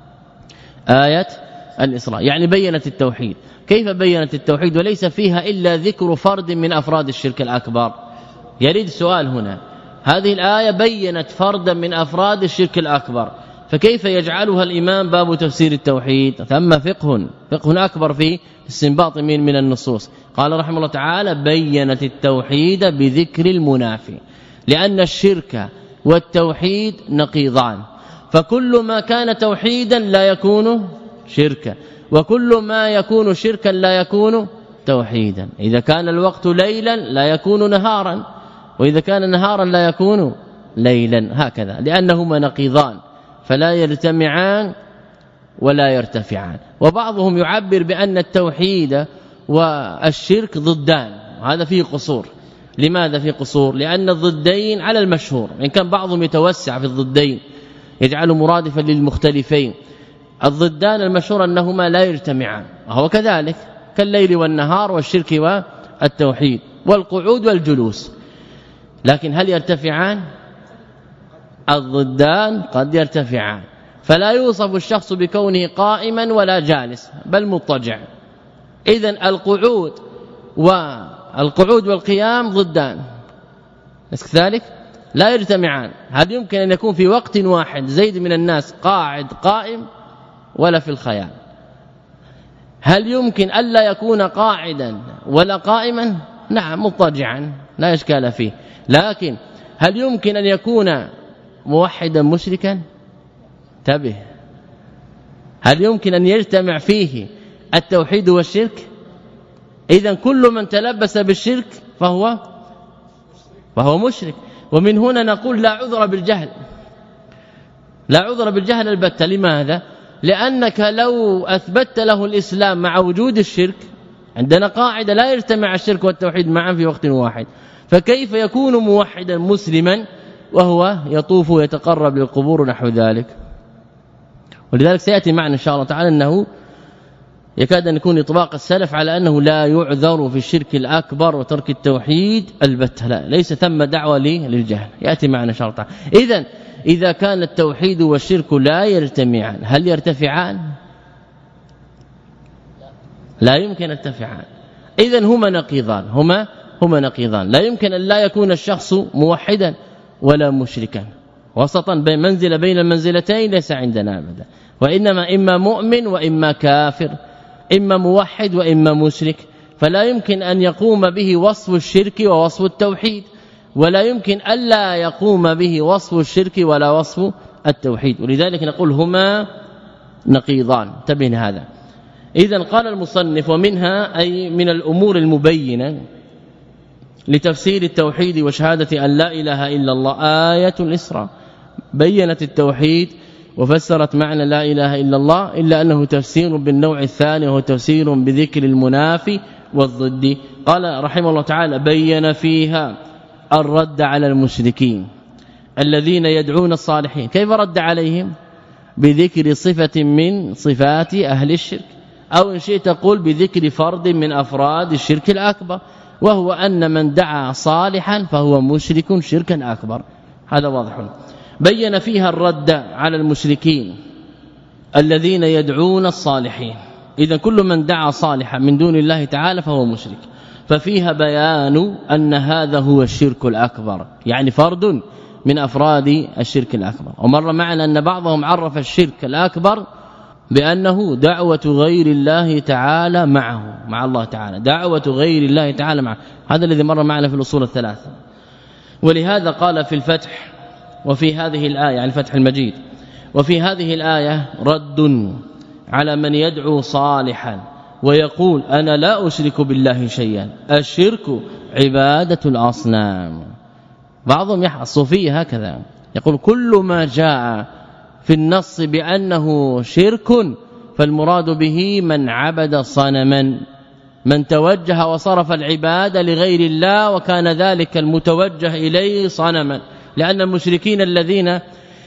Speaker 1: آية الإسراء يعني بينت التوحيد. كيف بينت التوحيد وليس فيها إلا ذكر فرد من أفراد الشرك الأكبر؟ يريد السؤال هنا، هذه الآية بينت فردا من أفراد الشرك الأكبر، فكيف يجعلها الإمام باب تفسير التوحيد؟ ثم فقه فقه أكبر في استنباط من من النصوص. قال رحمه الله تعالى: بينت التوحيد بذكر المنافي، لأن الشرك والتوحيد نقيضان، فكل ما كان توحيدا لا يكون شركا، وكل ما يكون شركا لا يكون توحيدا. إذا كان الوقت ليلا لا يكون نهارا، وإذا كان نهارا لا يكون ليلا، هكذا، لأنهما نقيضان فلا يجتمعان ولا يرتفعان. وبعضهم يعبر بأن التوحيد والشرك ضدان، وهذا فيه قصور. لماذا فيه قصور؟ لأن الضدين على المشهور، إن كان بعضهم يتوسع في الضدين يجعل مرادفا للمختلفين. الضدان المشهور أنهما لا يجتمعان، وهو كذلك كالليل والنهار والشرك والتوحيد والقعود والجلوس. لكن هل يرتفعان؟ الضدان قد يرتفعان، فلا يوصف الشخص بكونه قائما ولا جالس بل مضطجع. إذن القعود والقعود والقيام ضدان، كذلك لا يجتمعان. هل يمكن أن يكون في وقت واحد زيد من الناس قاعد قائم ولا في الخيال؟ هل يمكن ألا يكون قاعدا ولا قائما؟ نعم مضطجعا لا إشكال فيه. لكن هل يمكن أن يكون موحدا مشركا؟ انتبه، هل يمكن أن يجتمع فيه التوحيد والشرك؟ إذن كل من تلبس بالشرك فهو فهو مشرك. ومن هنا نقول لا عذر بالجهل، لا عذر بالجهل البتة. لماذا؟ لأنك لو أثبت له الإسلام مع وجود الشرك، عندنا قاعدة لا يجتمع الشرك والتوحيد معا في وقت واحد، فكيف يكون موحدا مسلما وهو يطوف ويتقرب للقبور نحو ذلك؟ ولذلك سيأتي معنا إن شاء الله تعالى أنه يكاد أن يكون إطلاق السلف على أنه لا يعذر في الشرك الأكبر وترك التوحيد البتة، لا، ليس ثم دعوة للجهل، يأتي معنا إن شاء الله تعالى. إذن إذا كان التوحيد والشرك لا يجتمعان هل يرتفعان؟ لا يمكن يرتفعان. إذن هما نقيضان، هما هما نقيضان. لا يمكن أن لا يكون الشخص موحدا ولا مشركا، وسطا بين منزله بين المنزلتين ليس عندنا ابدا، وانما اما مؤمن واما كافر، اما موحد واما مشرك. فلا يمكن أن يقوم به وصف الشرك ووصف التوحيد، ولا يمكن الا يقوم به وصف الشرك ولا وصف التوحيد، ولذلك نقول هما نقيضان. تبين هذا. اذا قال المصنف: ومنها أي من الأمور المبينة لتفسير التوحيد وشهادة أن لا إله إلا الله آية الإسراء. بينت التوحيد وفسرت معنى لا إله إلا الله، إلا أنه تفسير بالنوع الثاني وهو تفسير بذكر المنافي والضد. قال رحمه الله تعالى: بين فيها الرد على المشركين الذين يدعون الصالحين. كيف رد عليهم؟ بذكر صفة من صفات أهل الشرك، أو إن شئت تقول بذكر فرد من أفراد الشرك الأكبر، وهو أن من دعا صالحا فهو مشرك شركا أكبر. هذا واضح. بين فيها الرد على المشركين الذين يدعون الصالحين. إذا كل من دعا صالحا من دون الله تعالى فهو مشرك، ففيها بيان أن هذا هو الشرك الأكبر، يعني فرد من أفراد الشرك الأكبر. ومر معنا أن بعضهم عرف الشرك الأكبر بأنه دعوة غير الله تعالى معه مع الله تعالى، دعوة غير الله تعالى معه. هذا الذي مر معنا في الأصول الثلاثة. ولهذا قال في الفتح وفي هذه الآية، يعني الفتح المجيد، وفي هذه الآية رد على من يدعو صالحا ويقول أنا لا أشرك بالله شيئا. الشرك عبادة الأصنام. بعضهم يحصل فيه هكذا، يقول كل ما جاء في النص بأنه شرك فالمراد به من عبد صنما، من توجه وصرف العبادة لغير الله وكان ذلك المتوجه إليه صنما. لأن المشركين الذين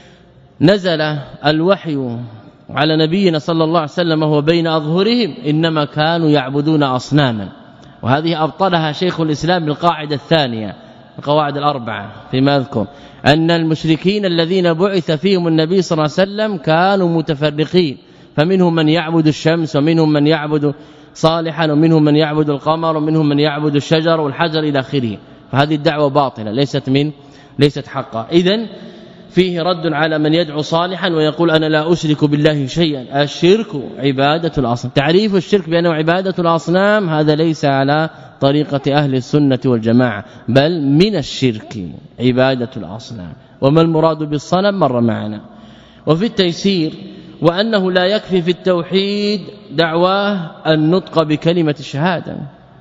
Speaker 1: نزل الوحي على نبينا صلى الله عليه وسلم وهو بين أظهرهم إنما كانوا يعبدون أصناما، وهذه أبطلها شيخ الإسلام بالقاعدة الثانية القواعد الأربعة فيما أذكر، أن المشركين الذين بعث فيهم النبي صلى الله عليه وسلم كانوا متفرقين، فمنهم من يعبد الشمس ومنهم من يعبد صالحا ومنهم من يعبد القمر ومنهم من يعبد الشجر والحجر إلى آخره. فهذه الدعوة باطلة ليست من ليست حقا. إذن فيه رد على من يدعو صالحا ويقول أنا لا أشرك بالله شيئا. الشرك عبادة الأصنام. تعريف الشرك بأنه عبادة الأصنام هذا ليس على طريقة أهل السنة والجماعة، بل من الشرك عبادة الأصنام. وما المراد بالصنم مر معنا. وفي التيسير وأنه لا يكفي في التوحيد دعواه النطق بكلمة الشهادة،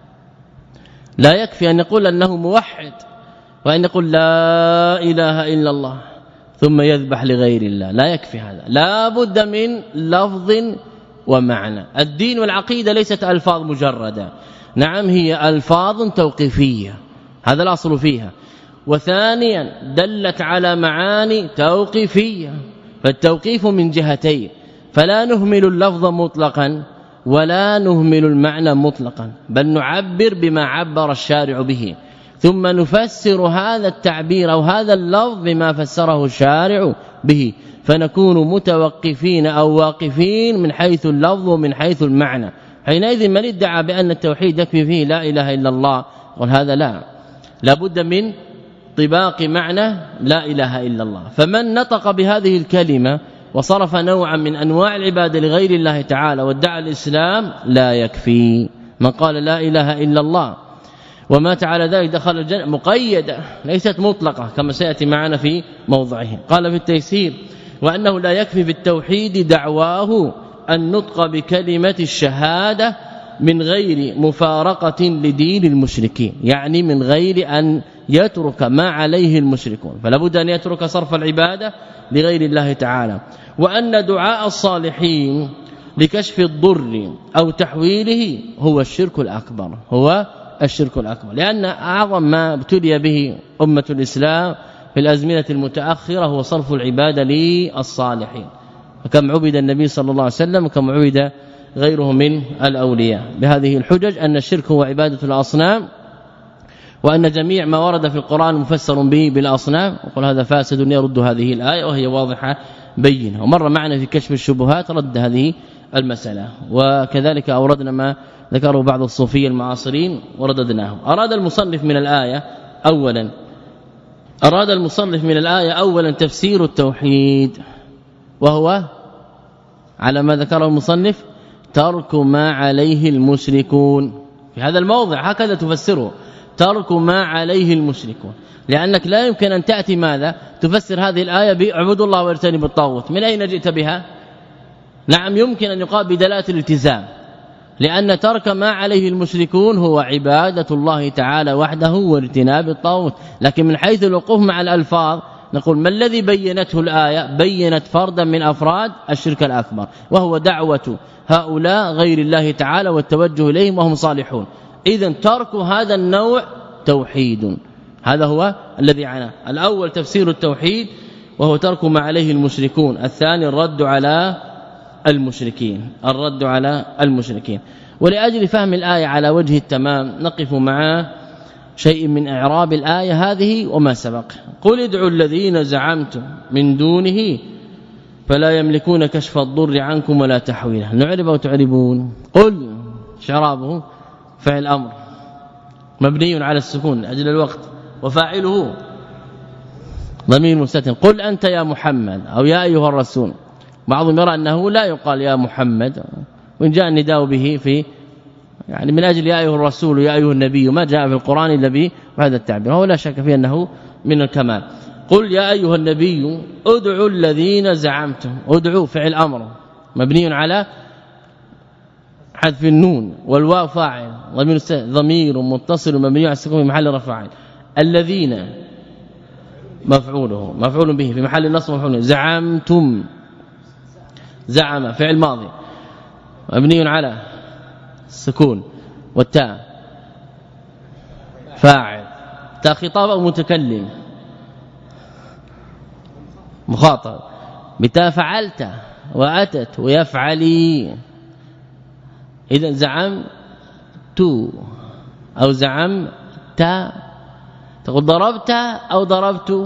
Speaker 1: لا يكفي أن يقول أنه موحد وأن يقول لا إله إلا الله ثم يذبح لغير الله، لا يكفي هذا، لا بد من لفظ ومعنى. الدين والعقيدة ليست ألفاظ مجردة، نعم هي ألفاظ توقيفية، هذا الأصل فيها. وثانيا دلت على معاني توقيفية، فالتوقيف من جهتين، فلا نهمل اللفظ مطلقا ولا نهمل المعنى مطلقا، بل نعبر بما عبر الشارع به، ثم نفسر هذا التعبير أو هذا اللفظ بما فسره الشارع به، فنكون متوقفين أو واقفين من حيث اللفظ ومن حيث المعنى. حينئذ من ادعى بأن التوحيد يكفي فيه لا إله إلا الله، قل هذا لا، لابد من طباق معنى لا إله إلا الله. فمن نطق بهذه الكلمة وصرف نوعا من أنواع العبادة لغير الله تعالى وادعى الإسلام لا يكفي. من قال لا إله إلا الله ومات على ذلك دخل الجنة مقيدة ليست مطلقة كما سيأتي معنا في موضعه. قال في التيسير وأنه لا يكفي في التوحيد دعواه النطق بكلمة الشهادة من غير مفارقة لدين المشركين، يعني من غير أن يترك ما عليه المشركون، فلا بد أن يترك صرف العبادة لغير الله تعالى. وأن دعاء الصالحين لكشف الضر أو تحويله هو الشرك الأكبر، هو الشرك الأكبر، لأن أعظم ما ابتلي به أمة الإسلام في الأزمنة المتأخرة هو صرف العبادة للصالحين. فكم عبد النبي صلى الله عليه وسلم وكم عبد غيره من الأولياء بهذه الحجج أن الشرك هو عبادة الأصنام، وأن جميع ما ورد في القرآن مفسر به بالأصنام، وقال هذا فاسد يرد هذه الآية وهي واضحة بينة. ومر معنا في كشف الشبهات رد هذه المسألة، وكذلك أوردنا ما ذكره بعض الصوفية المعاصرين ورددناه. أراد المصنف من الآية أولا أراد المصنف من الآية أولا تفسير التوحيد، وهو على ما ذكره المصنف ترك ما عليه المشركون. في هذا الموضع هكذا تفسره، ترك ما عليه المشركون، لأنك لا يمكن أن تأتي ماذا تفسر هذه الآية باعبدوا الله واجتنبوا الطاغوت. من أين جئت بها؟ نعم يمكن أن يقال بدلالة الالتزام، لأن ترك ما عليه المشركون هو عبادة الله تعالى وحده واجتناب الطاغوت، لكن من حيث الوقوف مع الألفاظ نقول ما الذي بينته الآية؟ بينت فردا من أفراد الشرك الأكبر، وهو دعوة هؤلاء غير الله تعالى والتوجه إليهم وهم صالحون. إذن ترك هذا النوع توحيد، هذا هو الذي عناه. الأول تفسير التوحيد وهو ترك ما عليه المشركون، الثاني الرد على المشركين، الرد على المشركين. ولأجل فهم الآية على وجه التمام نقف مع شيء من إعراب الآية هذه وما سبق. قل ادعوا الذين زعمتم من دونه فلا يملكون كشف الضر عنكم ولا تحويله. نعرب أو تعربون؟ قل شرابه فعل أمر مبني على السكون أجل الوقت، وفاعله ضمير مستتر. قل أنت يا محمد أو يا أيها الرسول. بعضهم يرى أنه لا يقال يا محمد، وإن جاء النداء به في يعني من أجل يا أيها الرسول يا أيها النبي، ما جاء في القرآن إلا بهذا التعبير، هو لا شك فيه أنه من الكمال. قل يا أيها النبي ادعوا الذين زعمتم. ادعوا فعل أمر مبني على حذف النون والواو فاعل، ضمير متصل مبني على السكون في محل رفع. الذين مفعوله مفعول به في محل نصب مفعول. زعمتم زعم فعل ماضي مبني على السكون، والتاء فاعل. تاء خطاب او متكلم مخاطب. بتاء فعلت واتت ويفعلي. اذا زعمت او زعمت. تقول ضربت او ضربت،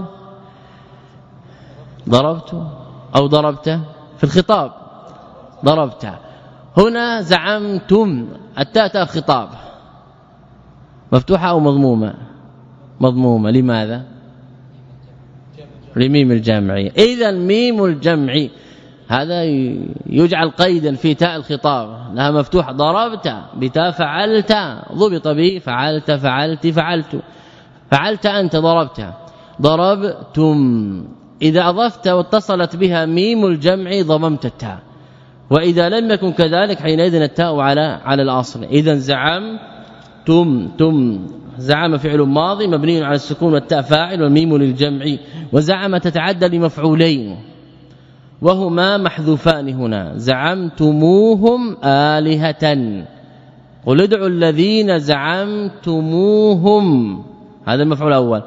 Speaker 1: ضربت او ضربت في الخطاب ضربت. هنا زعمتم التاء تاء خطاب مفتوحه او مضمومه؟ مضمومه. لماذا؟ لميم الجمعيه. اذا ميم الجمع هذا يجعل قيدا في تاء الخطاب لها مفتوحه. ضربت بتاء فعلت ضبط به فعلت فعلت فعلت فعلت أنت ضربت ضربتم. إذا أضفت واتصلت بها ميم الجمع ضممت التاء، وإذا لم يكن كذلك حينئذ التاء على على الأصل. إذا زعمتم تم زعم فعل ماضي مبني على السكون والتاء فاعل والميم للجمع. وزعم تتعدى لمفعولين وهما محذوفان هنا. زعمتموهم آلهة. قل ادعوا الذين زعمتموهم، هذا المفعول الأول.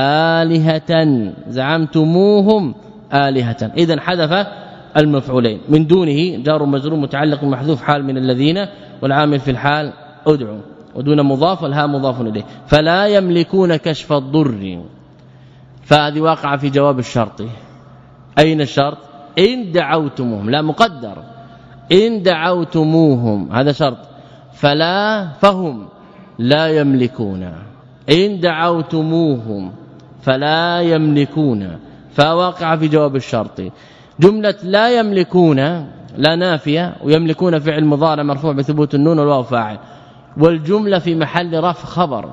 Speaker 1: آلهة زعمتموهم آلهة. إذن حذف المفعولين. من دونه جار مجرور متعلق محذوف حال من الذين، والعامل في الحال ادعوا، ودون مضاف والها مضاف إليه. فلا يملكون كشف الضر، فهذه واقعة في جواب الشرط. أين الشرط؟ إن دعوتموهم، لا مقدر. إن دعوتموهم هذا شرط. فلا فهم لا يملكون. إن دعوتموهم فلا يملكون، فواقع في جواب الشرط. جملة لا يملكون لا نافية، ويملكون فعل مضارع مرفوع بثبوت النون والواو فاعل، والجملة في محل رفع خبر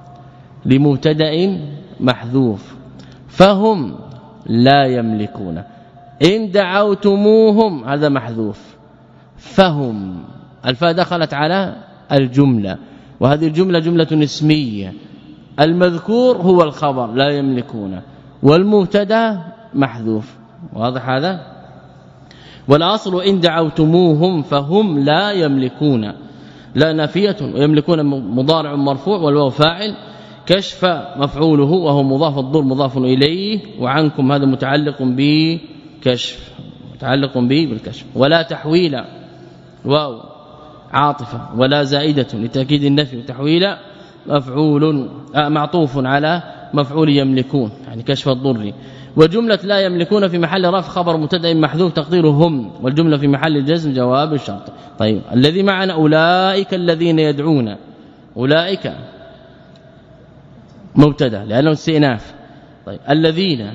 Speaker 1: لمبتدا محذوف. فهم لا يملكون. إن دعوتموهم هذا محذوف. فهم الفاء دخلت على الجملة، وهذه الجملة جملة اسمية. المذكور هو الخبر لا يملكون، والمبتدا محذوف. واضح هذا؟ والاصل ان دعوتموهم فهم لا يملكون، لا نافيه، ويملكون مضارع مرفوع والواو فاعل. كشف مفعوله وهو مضاف، الضر مضاف اليه، وعنكم هذا متعلق بكشف متعلق به بالكشف. ولا تحويل واو عاطفه ولا زائده لتاكيد النفي. تحويل مفعول معطوف على مفعول يملكون يعني كشف الضر. وجملة لا يملكون في محل رفع خبر مبتدا محذوف تقديره هم، والجملة في محل الجزم جواب الشرط. طيب الذي معنا أولئك الذين يدعون. أولئك مبتدا لأنه استئناف. طيب الذين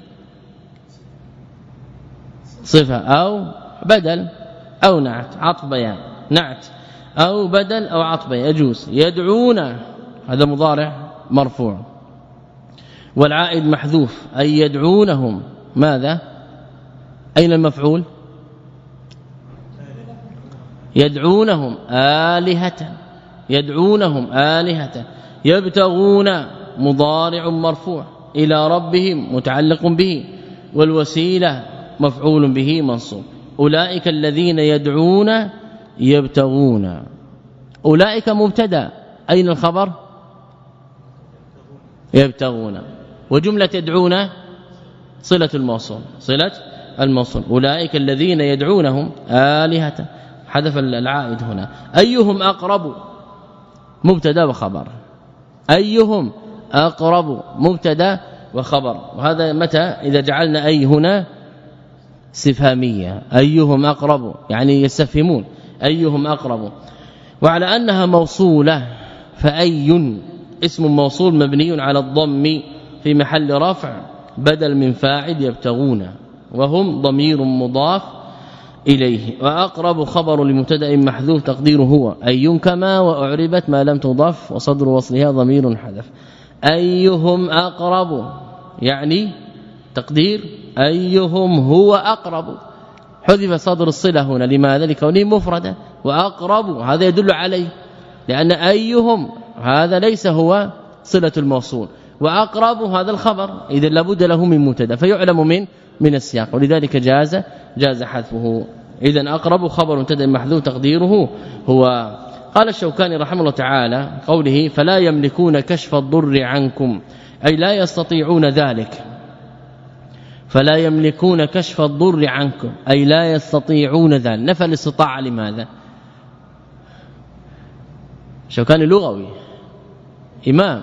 Speaker 1: صفة أو بدل أو نعت عطف بيان، نعت أو بدل أو عطف بيان يجوز. يدعون هذا مضارع مرفوع والعائد محذوف، أي يدعونهم. ماذا؟ أين المفعول؟ يدعونهم آلهة، يدعونهم آلهة. يبتغون مضارع مرفوع إلى ربهم متعلق به، والوسيلة مفعول به منصوب. أولئك الذين يدعون يبتغون، أولئك مبتدا، أين الخبر؟ يبتغون، وجملة يدعون صلة الموصول، صلة الموصول. أولئك الذين يدعونهم آلهة، حذف العائد هنا. أيهم أقرب مبتدا وخبر، أيهم أقرب مبتدا وخبر. وهذا متى؟ إذا جعلنا أي هنا استفهامية، أيهم أقرب يعني يستفهمون أيهم أقرب. وعلى أنها موصولة فأي اسم موصول مبني على الضم في محل رفع بدل من فاعل يبتغون، وهم ضمير مضاف إليه. وأقرب خبر لمبتدا محذوف تقديره هو أي كما وأعربت ما لم تضف وصدر وصلها ضمير حذف. أيهم أقرب يعني تقدير أيهم هو أقرب، حذف صدر الصلة هنا لماذا؟ لكونه مفردا، وأقرب هذا يدل عليه، لأن أيهم هذا ليس هو صلة الموصول، وأقرب هذا الخبر، إذا لابد له من مبتدا فيعلم من من السياق، ولذلك جاز جاز حذفه. إذن أقرب خبر مبتدا محذوف تقديره هو. قال الشوكاني رحمه الله تعالى قوله فلا يملكون كشف الضر عنكم، أي لا يستطيعون ذلك. فلا يملكون كشف الضر عنكم أي لا يستطيعون ذلك. نفى الاستطاعة لماذا؟ شوكاني لغوي إمام،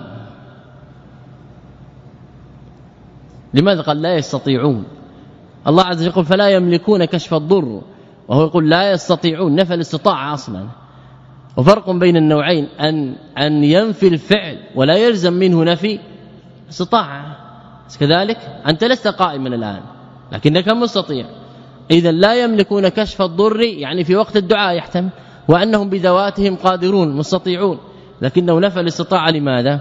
Speaker 1: لماذا قال لا يستطيعون؟ الله عز وجل يقول فلا يملكون كشف الضر، وهو يقول لا يستطيعون، نفى الاستطاعة اصلا. وفرق بين النوعين أن أن ينفي الفعل ولا يلزم منه نفي استطاعة، كذلك أنت لست قائما الآن لكنك مستطيع. إذا لا يملكون كشف الضر يعني في وقت الدعاء يحتمل، وأنهم بذواتهم قادرون مستطيعون، لكنه نفى الاستطاعة لماذا؟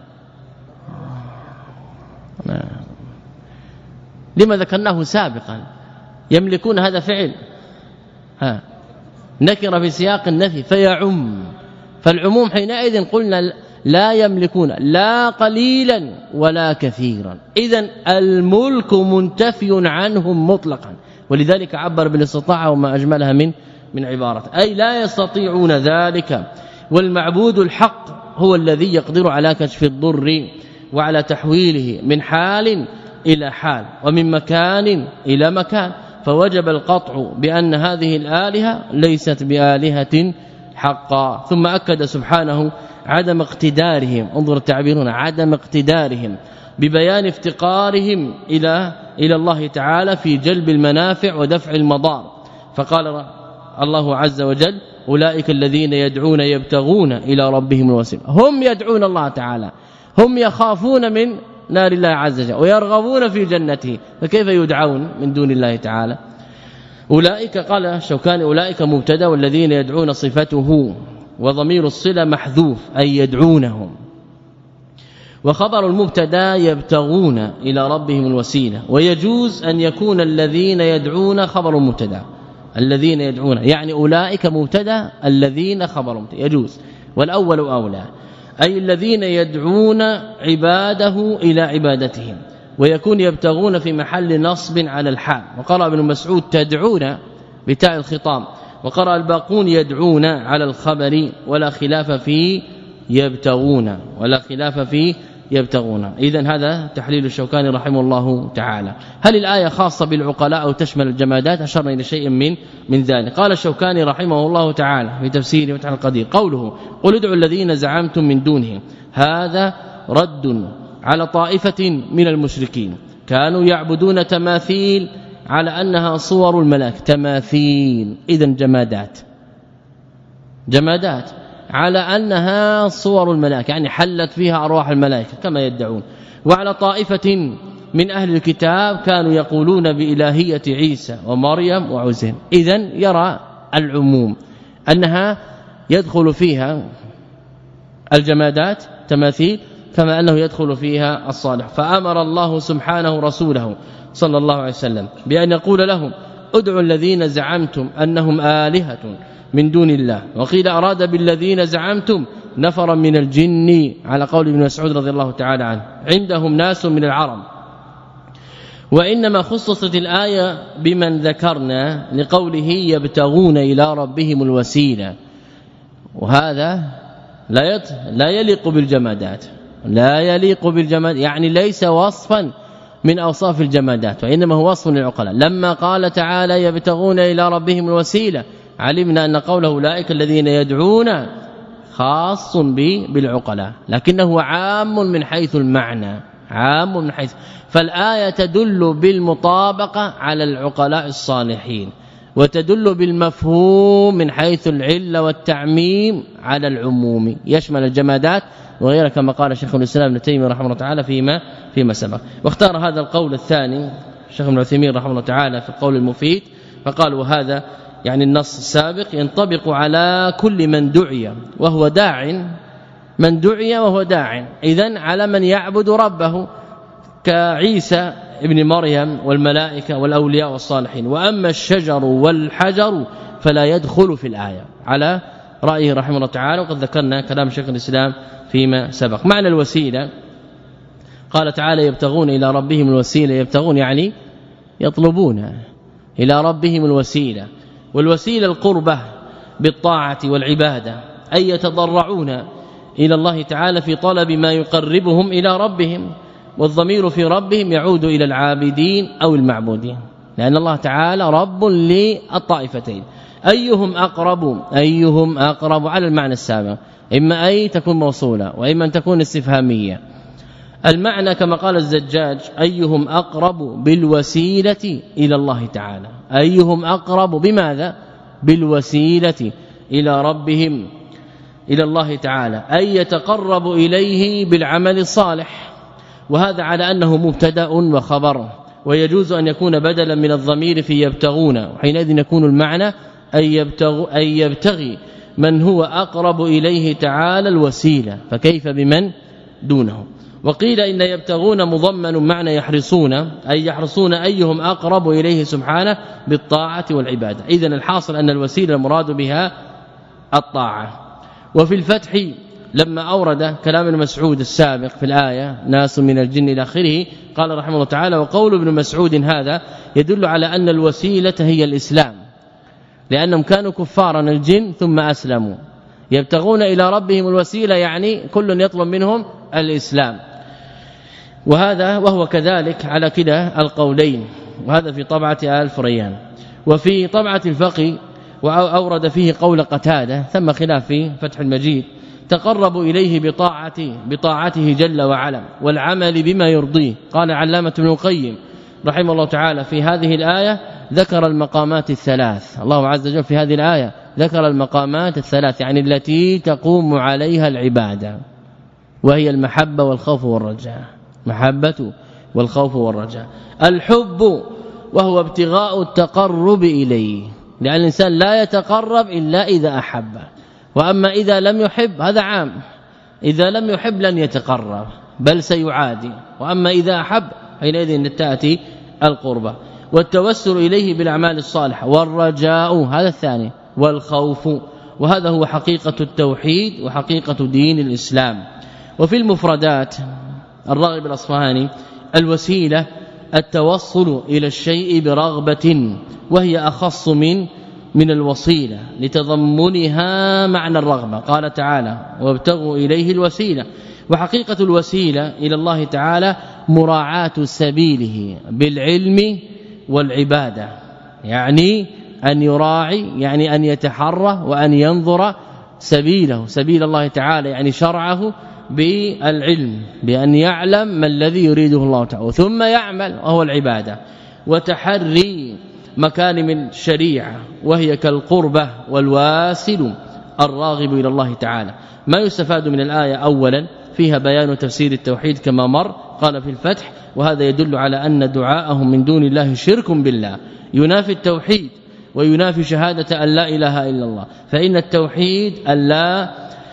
Speaker 1: لما ذكرناه سابقا. يملكون هذا فعل ها نكر في سياق النفي فيعم، فالعموم حينئذ قلنا لا يملكون لا قليلا ولا كثيرا. إذن الملك منتفي عنهم مطلقا، ولذلك عبر بالاستطاعة وما أجملها من من عبارة أي لا يستطيعون ذلك. والمعبود الحق هو الذي يقدر على كشف الضر وعلى تحويله من حال إلى حال ومن مكان إلى مكان، فوجب القطع بأن هذه الآلهة ليست بآلهة حقا. ثم أكد سبحانه عدم اقتدارهم، انظر التعبير هنا، عدم اقتدارهم ببيان افتقارهم إلى إلى الله تعالى في جلب المنافع ودفع المضار. فقال الله عز وجل أولئك الذين يدعون يبتغون إلى ربهم الوسيلة، هم يدعون الله تعالى، هم يخافون من نار الله عز وجل ويرغبون في جنته، فكيف يدعون من دون الله تعالى؟ أولئك قال الشوكاني أولئك مبتدا والذين يدعون صفته، وضمير الصلة محذوف أي يدعونهم. وخبر المبتدا يبتغون إلى ربهم الوسيلة، ويجوز أن يكون الذين يدعون خبر المبتدا، الذين يدعون يعني أولئك مبتدا الذين خبر مبتدا يجوز، والأول أولى، أي الذين يدعون عباده إلى عبادتهم، ويكون يبتغون في محل نصب على الحال. وقرأ ابن مسعود تدعون بتاء الخطاب، وقرأ الباقون يدعون على الخبر، ولا خلاف في يبتغون، ولا خلاف في يبتغون. إذن هذا تحليل الشوكاني رحمه الله تعالى. هل الآية خاصة بالعقلاء أو تشمل الجمادات؟ أشرنا إلى شيء من من ذلك. قال الشوكاني رحمه الله تعالى في تفسير فتح القدير قوله قل ادعوا الذين زعمتم من دونه، هذا رد على طائفة من المشركين كانوا يعبدون تماثيل على أنها صور الملائكة، تماثيل إذن جمادات، جمادات على أنها صور الملائكة يعني حلت فيها أرواح الملائكة كما يدعون. وعلى طائفة من أهل الكتاب كانوا يقولون بإلهية عيسى ومريم وعزير. إذن يرى العموم أنها يدخل فيها الجمادات تماثيل كما أنه يدخل فيها الصالح. فأمر الله سبحانه رسوله صلى الله عليه وسلم بأن يقول لهم ادعوا الذين زعمتم أنهم آلهة من دون الله، وقيل أراد بالذين زعمتم نفرا من الجن على قول ابن مسعود رضي الله تعالى عنه عندهم ناس من العرب. وإنما خصصت الآية بمن ذكرنا لقوله يبتغون إلى ربهم الوسيلة، وهذا لا لا يليق بالجمادات، لا يليق بالجماد، يعني ليس وصفا من أوصاف الجمادات وإنما هو وصف للعقلاء. لما قال تعالى يبتغون إلى ربهم الوسيلة علمنا أن قوله أولئك الذين يدعون خاص بالعقلاء، لكنه عام من حيث المعنى، عام من حيث، فالآية تدل بالمطابقة على العقلاء الصالحين، وتدل بالمفهوم من حيث العلة والتعميم على العموم، يشمل الجمادات وغيرها كما قال شيخ الإسلام ابن تيمية رحمه الله تعالى فيما فيما سبق. واختار هذا القول الثاني شيخ ابن عثيمين رحمه الله تعالى في القول المفيد، فقال وهذا يعني النص السابق ينطبق على كل من دعي وهو داع، من دعي وهو داع، إذن على من يعبد ربه كعيسى ابن مريم والملائكة والأولياء والصالحين. وأما الشجر والحجر فلا يدخل في الآية على رأيه رحمه الله تعالى، وقد ذكرنا كلام شيخ الإسلام فيما سبق. معنى الوسيلة قال تعالى يبتغون إلى ربهم الوسيلة، يبتغون يعني يطلبون إلى ربهم الوسيلة، والوسيلة القربة بالطاعة والعبادة، أي يتضرعون إلى الله تعالى في طلب ما يقربهم إلى ربهم، والضمير في ربهم يعود إلى العابدين أو المعبودين، لأن الله تعالى رب للطائفتين. أيهم أقرب، أيهم أقرب على المعنى السابق، إما أي تكون موصولة وإما أن تكون استفهامية. المعنى كما قال الزجاج أيهم أقرب بالوسيلة إلى الله تعالى، أيهم أقرب بماذا؟ بالوسيلة إلى ربهم إلى الله تعالى، أي يتقرب إليه بالعمل الصالح، وهذا على أنه مبتدأ وخبر، ويجوز أن يكون بدلا من الضمير في يبتغون، وحينئذ يكون المعنى أي يبتغ أي يبتغي من هو أقرب إليه تعالى الوسيلة، فكيف بمن دونه. وقيل إن يبتغون مضمن معنى يحرصون، أي يحرصون أيهم أقرب إليه سبحانه بالطاعة والعبادة. إذن الحاصل أن الوسيلة المراد بها الطاعة. وفي الفتح لما أورد كلام ابن مسعود السابق في الآية ناس من الجن إلى آخره، قال رحمه الله تعالى وقول ابن مسعود هذا يدل على أن الوسيلة هي الإسلام، لأنهم كانوا كفارا الجن ثم أسلموا، يبتغون إلى ربهم الوسيلة يعني كل يطلب منهم الإسلام، وهذا وهو كذلك على كلا القولين، وهذا في طبعة آل فريان. وفي طبعة الفقه وأورد فيه قول قتادة ثم خلاف في فتح المجيد، تقرب إليه بطاعته بطاعته جل وعلا والعمل بما يرضيه. قال علامة ابن القيم رحمه الله تعالى في هذه الآية ذكر المقامات الثلاث، الله عز وجل في هذه الآية ذكر المقامات الثلاث يعني التي تقوم عليها العبادة، وهي المحبة والخوف والرجاء، محبة والخوف والرجاء. الحب وهو ابتغاء التقرب إليه، لأن الإنسان لا يتقرب إلا إذا أحب، وأما إذا لم يحب هذا عام، إذا لم يحب لن يتقرب بل سيعادي، وأما إذا أحب حينئذ تأتي القربة. والتوسل إليه بالأعمال الصالحة، والرجاء هذا الثاني، والخوف، وهذا هو حقيقة التوحيد وحقيقة دين الإسلام. وفي المفردات الراغب الأصفهاني الوسيلة التوصل إلى الشيء برغبة، وهي أخص من من الوسيلة لتضمنها معنى الرغبة. قال تعالى وابتغوا إليه الوسيلة، وحقيقة الوسيلة إلى الله تعالى مراعاة سبيله بالعلم والعبادة، يعني أن يراعي يعني أن يتحرى وأن ينظر سبيله سبيل الله تعالى، يعني شرعه بالعلم، بأن يعلم ما الذي يريده الله تعالى ثم يعمل وهو العبادة. وتحري مكان من شريعة وهي كالقربة والواسل الراغب إلى الله تعالى. ما يستفاد من الآية أولا فيها بيان تفسير التوحيد كما مر، قال في الفتح وهذا يدل على أن دعاءهم من دون الله شرك بالله، ينافي التوحيد وينافي شهادة أن لا إله إلا الله، فإن التوحيد أن لا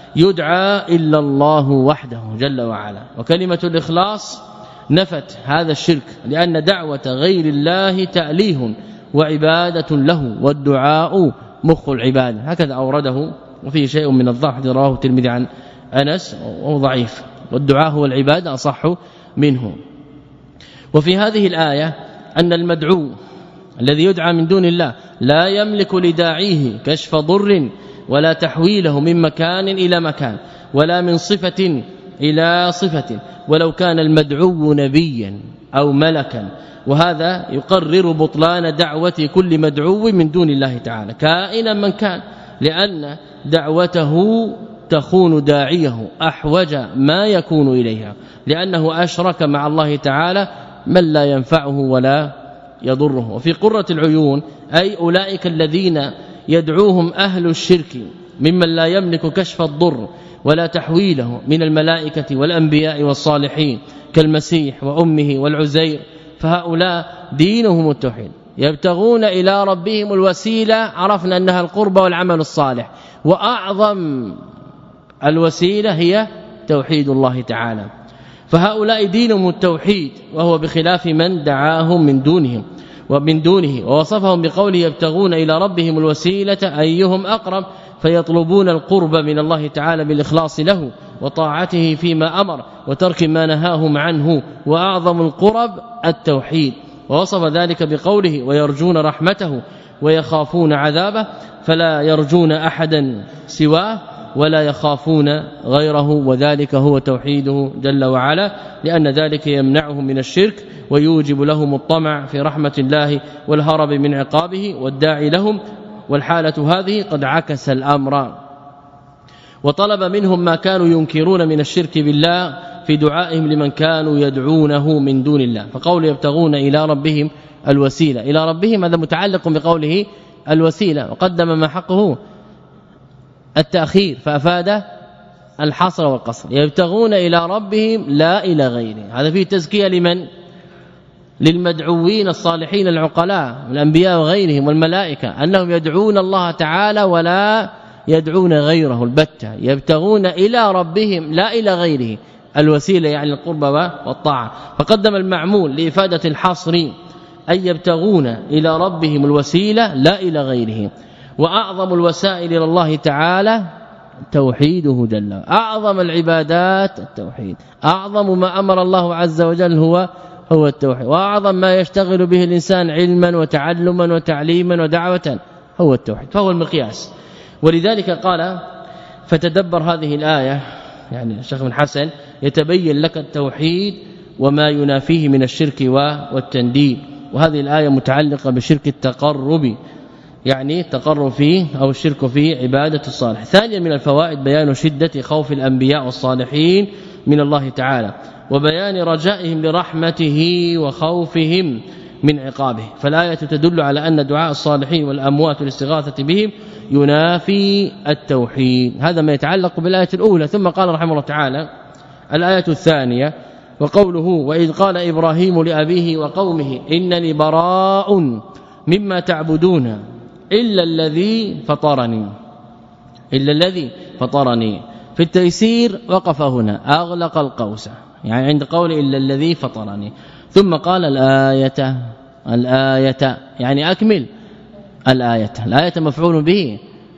Speaker 1: يدعى إلا الله وحده جل وعلا، وكلمة الإخلاص نفت هذا الشرك، لأن دعوة غير الله تأليه وعبادة له، والدعاء مخ العبادة، هكذا أورده. وفيه شيء من الضعف رواه الترمذي عن أنس وهو ضعيف، والدعاء هو العبادة أصح منه. وفي هذه الآية أن المدعو الذي يدعى من دون الله لا يملك لداعيه كشف ضر ولا تحويله من مكان إلى مكان ولا من صفة إلى صفة، ولو كان المدعو نبيا أو ملكا، وهذا يقرر بطلان دعوة كل مدعو من دون الله تعالى كائنا من كان، لأن دعوته تخون داعيه أحوج ما يكون إليها، لأنه أشرك مع الله تعالى من لا ينفعه ولا يضره. وفي قرة العيون أي أولئك الذين يدعوهم أهل الشرك ممن لا يملك كشف الضر ولا تحويله من الملائكة والأنبياء والصالحين كالمسيح وأمه والعزير، فهؤلاء دينهم التوحيد، يبتغون إلى ربهم الوسيلة، عرفنا أنها القربة والعمل الصالح، وأعظم الوسيلة هي توحيد الله تعالى، فهؤلاء دينهم التوحيد، وهو بخلاف من دعاهم من دونهم ومن دونه، ووصفهم بقوله يبتغون إلى ربهم الوسيلة أيهم أقرب، فيطلبون القرب من الله تعالى بالإخلاص له وطاعته فيما أمر وترك ما نهاهم عنه، وأعظم القرب التوحيد، ووصف ذلك بقوله ويرجون رحمته ويخافون عذابه، فلا يرجون أحدا سواه ولا يخافون غيره، وذلك هو توحيده جل وعلا، لأن ذلك يمنعهم من الشرك ويوجب لهم الطمع في رحمة الله والهرب من عقابه والداعي لهم، والحالة هذه قد عكس الأمر، وطلب منهم ما كانوا ينكرون من الشرك بالله في دعائهم لمن كانوا يدعونه من دون الله. فقول يبتغون إلى ربهم الوسيلة، إلى ربهم هذا متعلق بقوله الوسيلة، وقدم ما حقه التأخير فأفاد الحصر والقصر، يبتغون إلى ربهم لا إلى غيره، هذا فيه تزكية لمن؟ للمدعوين الصالحين العقلاء الأنبياء وغيرهم والملائكة، أنهم يدعون الله تعالى ولا يدعون غيره البتة، يبتغون إلى ربهم لا إلى غيره، الوسيلة يعني القربة والطاعة، فقدم المعمول لإفادة الحصر أي يبتغون إلى ربهم الوسيلة لا إلى غيره. وأعظم الوسائل إلى الله تعالى توحيده جل، أعظم العبادات التوحيد، أعظم ما أمر الله عز وجل هو هو التوحيد، وأعظم ما يشتغل به الإنسان علما وتعلما وتعليما ودعوة هو التوحيد، فهو المقياس. ولذلك قال فتدبر هذه الآية، يعني الشيخ بن حسن يتبين لك التوحيد وما ينافيه من الشرك والتنديد، وهذه الآية متعلقة بشرك التقرب، يعني التقرب فيه أو الشرك فيه عبادة الصالح. ثانيا من الفوائد بيان شدة خوف الأنبياء والصالحين من الله تعالى، وبيان رجائهم لرحمته وخوفهم من عقابه، فالآية تدل على أن دعاء الصالحين والأموات والاستغاثة بهم ينافي التوحيد، هذا ما يتعلق بالآية الأولى. ثم قال رحمه الله تعالى الآية الثانية وقوله وإذ قال إبراهيم لأبيه وقومه إنني براء مما تعبدون إلا الذي فطرني، إلا الذي فطرني، في التيسير وقف هنا أغلق القوس، يعني عند قول إلا الذي فطرني، ثم قال الآية الآية يعني أكمل الآية، الآية مفعول به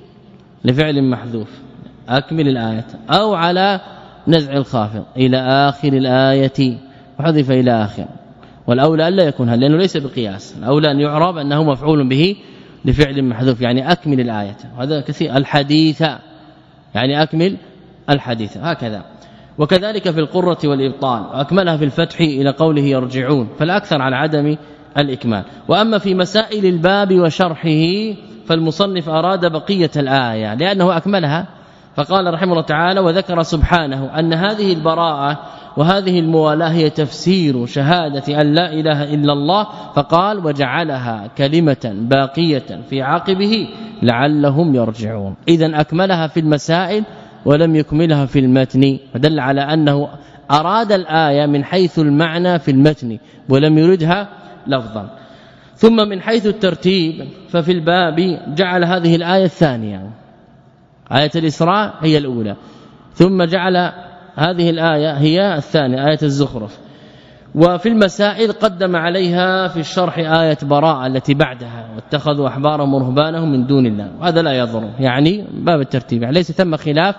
Speaker 1: لفعل محذوف، أكمل الآية، أو على نزع الخافض إلى آخر الآية وحذف إلى آخر، والأولى ألا يكون هذا لأنه ليس بقياس، الأولى أن يعرب أنه مفعول به لفعل محذوف، يعني أكمل الآية، وهذا كثير، الحديث يعني أكمل الحديث هكذا. وكذلك في القرة والإبطال، وأكملها في الفتح إلى قوله يرجعون، فالأكثر على عدم الإكمال. وأما في مسائل الباب وشرحه فالمصنف أراد بقية الآية لأنه أكملها، فقال رحمه الله تعالى وذكر سبحانه أن هذه البراءة وهذه الموالاة هي تفسير شهادة أن لا إله إلا الله، فقال وجعلها كلمة باقية في عقبه لعلهم يرجعون. إذن أكملها في المسائل ولم يكملها في المتن، فدل على أنه أراد الآية من حيث المعنى في المتن ولم يردها لفظا. ثم من حيث الترتيب ففي الباب جعل هذه الآية الثانية، آية الإسراء هي الأولى، ثم جعل هذه الآية هي الثانية آية الزخرف. وفي المسائل قدم عليها في الشرح آية براءة التي بعدها واتخذوا أحبارهم ورهبانهم من دون الله، وهذا لا يضر، يعني باب الترتيب، يعني ليس ثم خلاف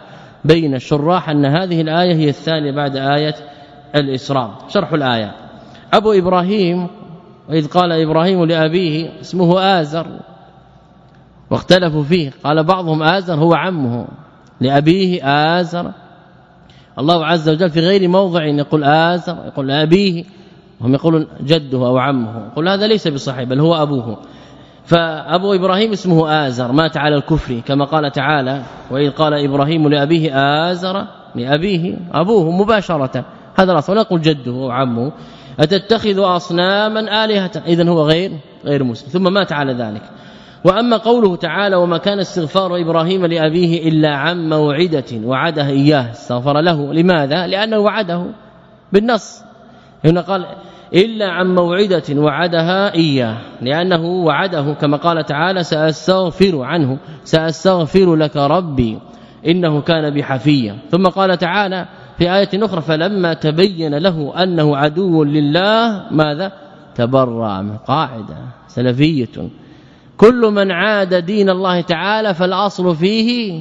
Speaker 1: بين الشراح أن هذه الآية هي الثانية بعد آية الإسراء. شرح الآية: أبو إبراهيم وإذ قال إبراهيم لأبيه اسمه آزر، واختلفوا فيه، قال بعضهم آزر هو عمه لأبيه آزر. الله عز وجل في غير موضع يقول آزر، يقول أبيه، وهم يقولون جده أو عمه، يقول هذا ليس بصحيح بل هو أبوه. فأبو إبراهيم اسمه آزر مات على الكفر كما قال تعالى: وإذ قال إبراهيم لأبيه آزر، لأبيه أبوه مباشرة، هذا الأصل، ولا يقول جده أو عمه. أتتخذ أصناما آلهة، إذن هو غير غير مسلم، ثم مات على ذلك. وأما قوله تعالى: وما كان استغفار إبراهيم لأبيه إلا عن موعدة وعدها إياه، استغفر له، لماذا؟ لأنه وعده بالنص. هنا قال إلا عن موعدة وعدها إياه، لأنه وعده كما قال تعالى: سأستغفر عنه سأستغفر لك ربي إنه كان بي حفيا. ثم قال تعالى في آية أخرى: فلما تبين له أنه عدو لله ماذا؟ تبرأ منه. قاعدة سلفية: كل من عاد دين الله تعالى فالأصل فيه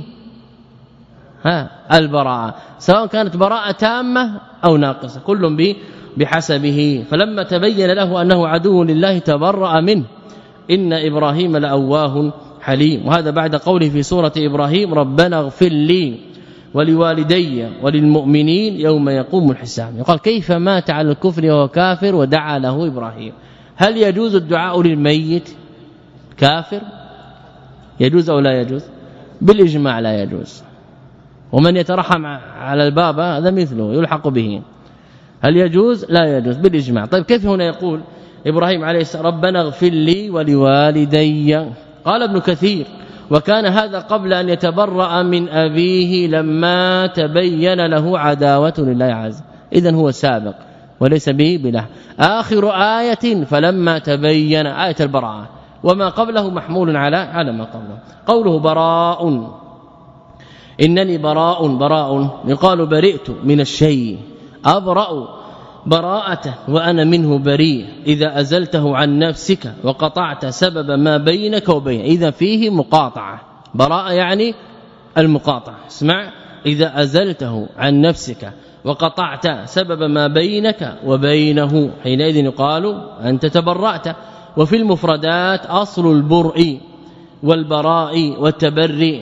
Speaker 1: ها البراءة، سواء كانت براءة تامة أو ناقصة، كل به بحسبه. فلما تبين له أنه عدو لله تبرأ منه، إن إبراهيم لأواه حليم. وهذا بعد قوله في سورة إبراهيم: ربنا اغفر لي ولوالدي وللمؤمنين يوم يقوم الحساب. يقال كيف مات على الكفر وهو كافر ودعا له إبراهيم؟ هل يجوز الدعاء للميت كافر؟ يجوز أو لا يجوز؟ بالإجماع لا يجوز. ومن يترحم على الباب هذا مثله يلحق به. هل يجوز؟ لا يجوز بالإجماع. طيب كيف هنا يقول إبراهيم عليه السلام: ربنا اغفر لي ولوالدي؟ قال ابن كثير: وكان هذا قبل أن يتبرأ من أبيه لما تبين له عداوة لله عز. إذن هو سابق وليس به بله. آخر آية فلما تبين آية البراءة، وما قبله محمول على على ما قبله. قوله براء، إنني براء، براء يقال برئت من الشيء، أبرأ براءة وأنا منه بريء، إذا أزلته عن نفسك وقطعت سبب ما بينك وبين. إذا فيه مقاطعة، براءة يعني المقاطعة. اسمع: إذا أزلته عن نفسك وقطعت سبب ما بينك وبينه، حينئذ يقال أنت تبرأت. وفي المفردات أصل البرء والبراء والتبري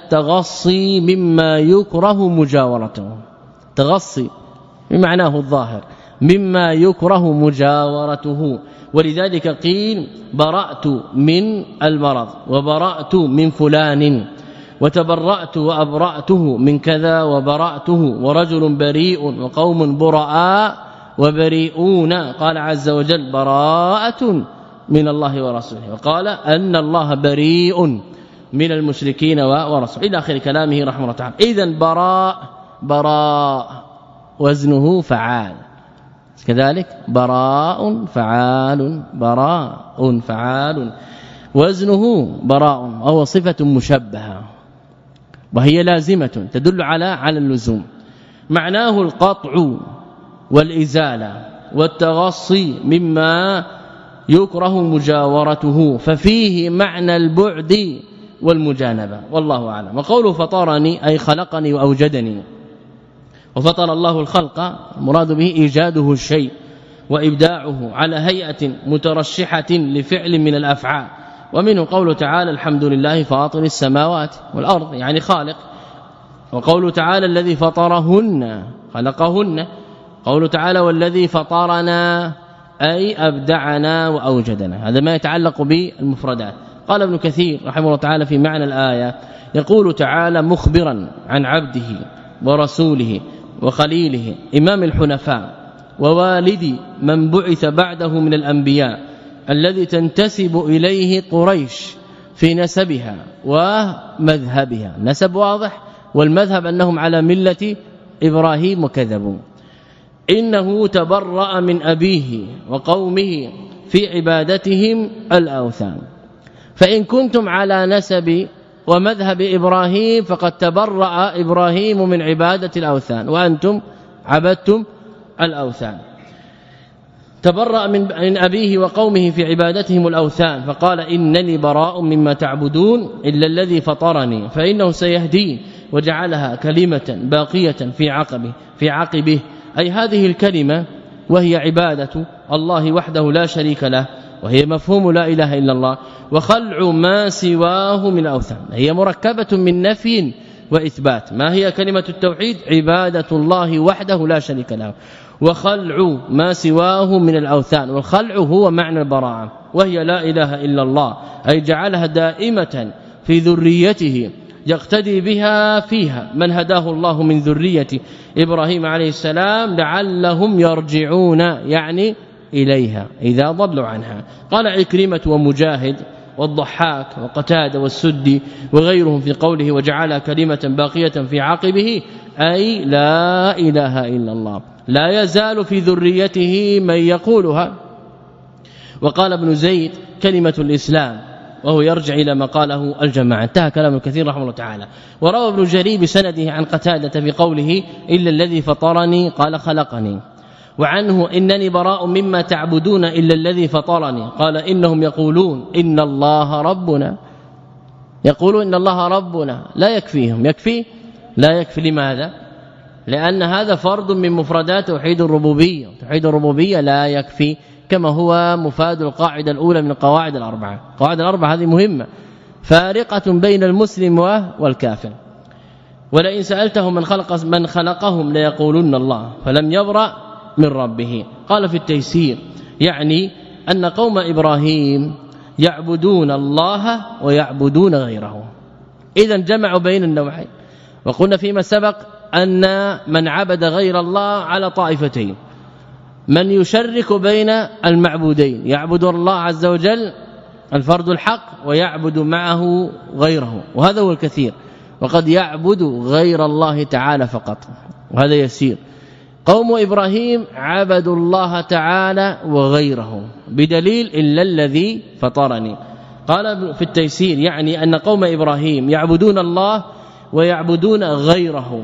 Speaker 1: التغصي مما يكره مجاورته، تغصي بمعناه الظاهر مما يكره مجاورته. ولذلك قيل برأت من المرض وبرأت من فلان، وتبرأت وأبرأته من كذا وبرأته، ورجل بريء وقوم براء وبريئون. قال عز وجل: براءة من الله ورسوله، وقال أن الله بريء من المشركين ورسوله إلى آخر كلامه رحمه الله تعالى. إذن براء براء وزنه فعال، كذلك براء فعال، براء فعال وزنه براء، وهو صفة مشبهة وهي لازمة تدل على على اللزوم. معناه القطع والإزالة والتغصي مما يكره مجاورته، ففيه معنى البعد والمجانبة، والله أعلم. وقوله فطرني أي خلقني وأوجدني، وفطر الله الخلق المراد به إيجاده الشيء وإبداعه على هيئة مترشحة لفعل من الأفعال. ومنه قوله تعالى: الحمد لله فاطر السماوات والأرض، يعني خالق. وقوله تعالى: الذي فطرهن خلقهن. قوله تعالى: والذي فطرنا أي أبدعنا وأوجدنا. هذا ما يتعلق بالمفردات. قال ابن كثير رحمه الله تعالى في معنى الآية: يقول تعالى مخبرا عن عبده ورسوله وخليله إمام الحنفاء ووالد من بعث بعده من الأنبياء، الذي تنتسب إليه قريش في نسبها ومذهبها. نسب واضح، والمذهب أنهم على ملة إبراهيم وكذبوا. إنه تبرأ من أبيه وقومه في عبادتهم الأوثان، فإن كنتم على نسب ومذهب إبراهيم فقد تبرأ إبراهيم من عبادة الأوثان وأنتم عبدتم الأوثان. تبرأ من أبيه وقومه في عبادتهم الأوثان، فقال: إنني براء مما تعبدون إلا الذي فطرني فإنه سيهدين. وجعلها كلمة باقية في عقبه في عقبه أي هذه الكلمة وهي عبادة الله وحده لا شريك له، وهي مفهوم لا إله إلا الله، وخلع ما سواه من الأوثان. هي مركبة من نفي وإثبات. ما هي كلمة التوحيد؟ عبادة الله وحده لا شريك له، وخلع ما سواه من الأوثان. والخلع هو معنى البراءة، وهي لا إله إلا الله، أي جعلها دائمة في ذريته يقتدي بها فيها من هداه الله من ذرية إبراهيم عليه السلام لعلهم يرجعون يعني إليها إذا ضلوا عنها. قال عكرمة ومجاهد والضحاك وقتادة والسدي وغيرهم في قوله وجعلها كلمة باقية في عقبه أي لا إله إلا الله، لا يزال في ذريته من يقولها. وقال ابن زيد كلمة الإسلام، وهو يرجع إلى ما قاله الجماعة. انتهى كلام الكثير رحمه الله تعالى. وروى ابن جرير بسنده عن قتادة في قوله إلا الذي فطرني قال خلقني، وعنه إنني براء مما تعبدون إلا الذي فطرني قال إنهم يقولون إن الله ربنا، يقولون إن الله ربنا، لا يكفيهم. يكفي؟ لا يكفي. لماذا؟ لأن هذا فرض من مفردات توحيد الربوبية. توحيد الربوبية لا يكفي، كما هو مفاد القاعدة الأولى من القواعد الأربعة. القواعد الأربعة هذه مهمة فارقة بين المسلم والكافر. ولئن سألتهم من خلق من خلقهم ليقولون الله فلم يبرأ من ربه. قال في التيسير يعني أن قوم إبراهيم يعبدون الله ويعبدون غيره، إذا جمعوا بين النوعين. وقلنا فيما سبق أن من عبد غير الله على طائفتين: من يشرك بين المعبودين، يعبد الله عز وجل الفرد الحق ويعبد معه غيره، وهذا هو الكثير. وقد يعبد غير الله تعالى فقط، وهذا يسير. قوم إبراهيم عبدوا الله تعالى وغيره بدليل إلا الذي فطرني. قال في التيسير يعني أن قوم إبراهيم يعبدون الله ويعبدون غيره،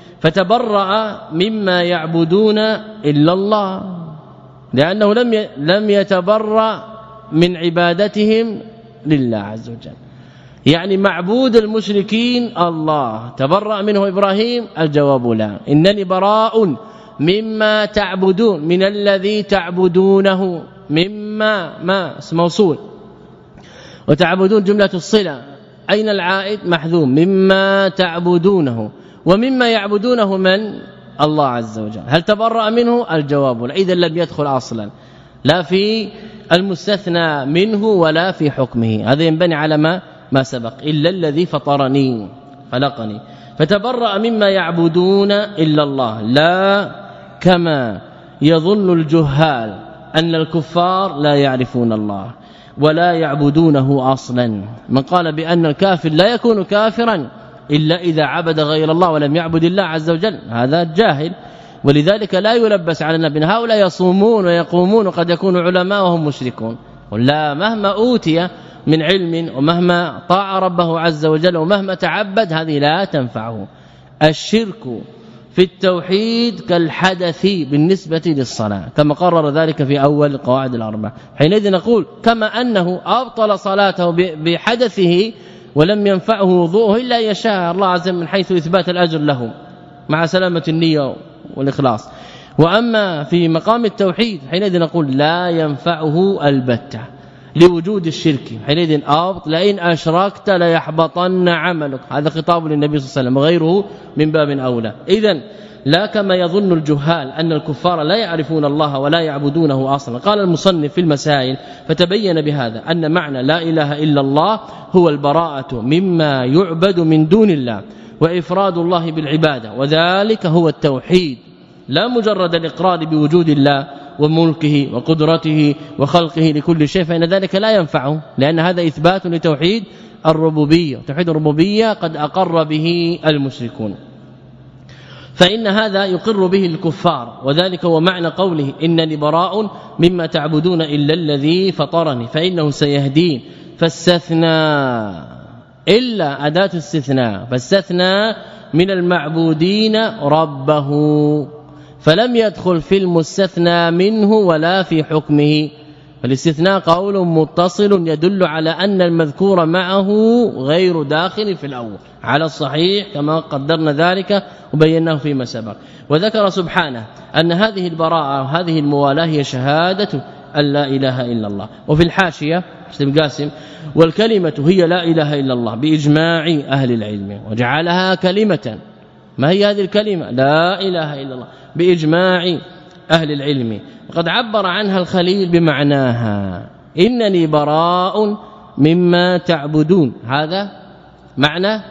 Speaker 1: فتبرأ مما يعبدون إلا الله، لأنه لم لم يتبرأ من عبادتهم لله عز وجل. يعني معبود المشركين الله، تبرأ منه إبراهيم؟ الجواب لا. إنني براء مما تعبدون، من الذي تعبدونه، مما ما اسم موصول، وتعبدون جملة الصلة، أين العائد؟ محذوم. مما تعبدونه، ومما يعبدونه من؟ الله عز وجل. هل تبرأ منه؟ الجواب لا. إذا لم يدخل اصلا لا في المستثنى منه ولا في حكمه. هذا ينبني على ما ما سبق: إلا الذي فطرني خلقني. فتبرأ مما يعبدون إلا الله، لا كما يظن الجهال أن الكفار لا يعرفون الله ولا يعبدونه اصلا. من قال بأن الكافر لا يكون كافرا إلا إذا عبد غير الله ولم يعبد الله عز وجل، هذا جاهل. ولذلك لا يلبس على النبي هؤلاء يصومون ويقومون وقد يكونوا علماء وهم مشركون. ولا مهما أوتي من علم ومهما طاع ربه عز وجل ومهما تعبد هذه لا تنفعه. الشرك في التوحيد كالحدث بالنسبة للصلاة، كما قرر ذلك في أول القواعد الأربع. حينئذ نقول كما أنه أبطل صلاته بحدثه ولم ينفعه وضوءه إلا يشاء الله عز وجل من حيث إثبات الأجر له مع سلامة النية والإخلاص. وأما في مقام التوحيد حينئذ نقول لا ينفعه البتة لوجود الشرك. حينئذ أبط لئن أشركت ليحبطن عملك، هذا خطاب للنبي صلى الله عليه وسلم وغيره من باب أولى. إذن لا كما يظن الجهال أن الكفار لا يعرفون الله ولا يعبدونه اصلا. قال المصنف في المسائل: فتبين بهذا أن معنى لا إله إلا الله هو البراءة مما يعبد من دون الله وإفراد الله بالعبادة، وذلك هو التوحيد، لا مجرد الإقرار بوجود الله وملكه وقدرته وخلقه لكل شيء، فإن ذلك لا ينفعه، لأن هذا إثبات لتوحيد الربوبية. توحيد الربوبية قد أقر به المشركون، فإن هذا يقر به الكفار، وذلك هو معنى قوله إنني براء مما تعبدون إلا الذي فطرني فإنه سيهدين. فاستثنى إلا أداة استثناء، فاستثنى من المعبودين ربه، فلم يدخل في المستثنى منه ولا في حكمه. فالاستثناء قول متصل يدل على أن المذكور معه غير داخل في الأول على الصحيح كما قدرنا ذلك وبيناه فيما سبق. وذكر سبحانه أن هذه البراءة وهذه الموالاة هي شهادة أن لا إله إلا الله. وفي الحاشية ابن قاسم والكلمة هي لا إله إلا الله بإجماع أهل العلم وجعلها كلمة. ما هي هذه الكلمة؟ لا إله إلا الله بإجماع أهل العلم. وقد عبر عنها الخليل بمعناها إنني براء مما تعبدون. هذا معنى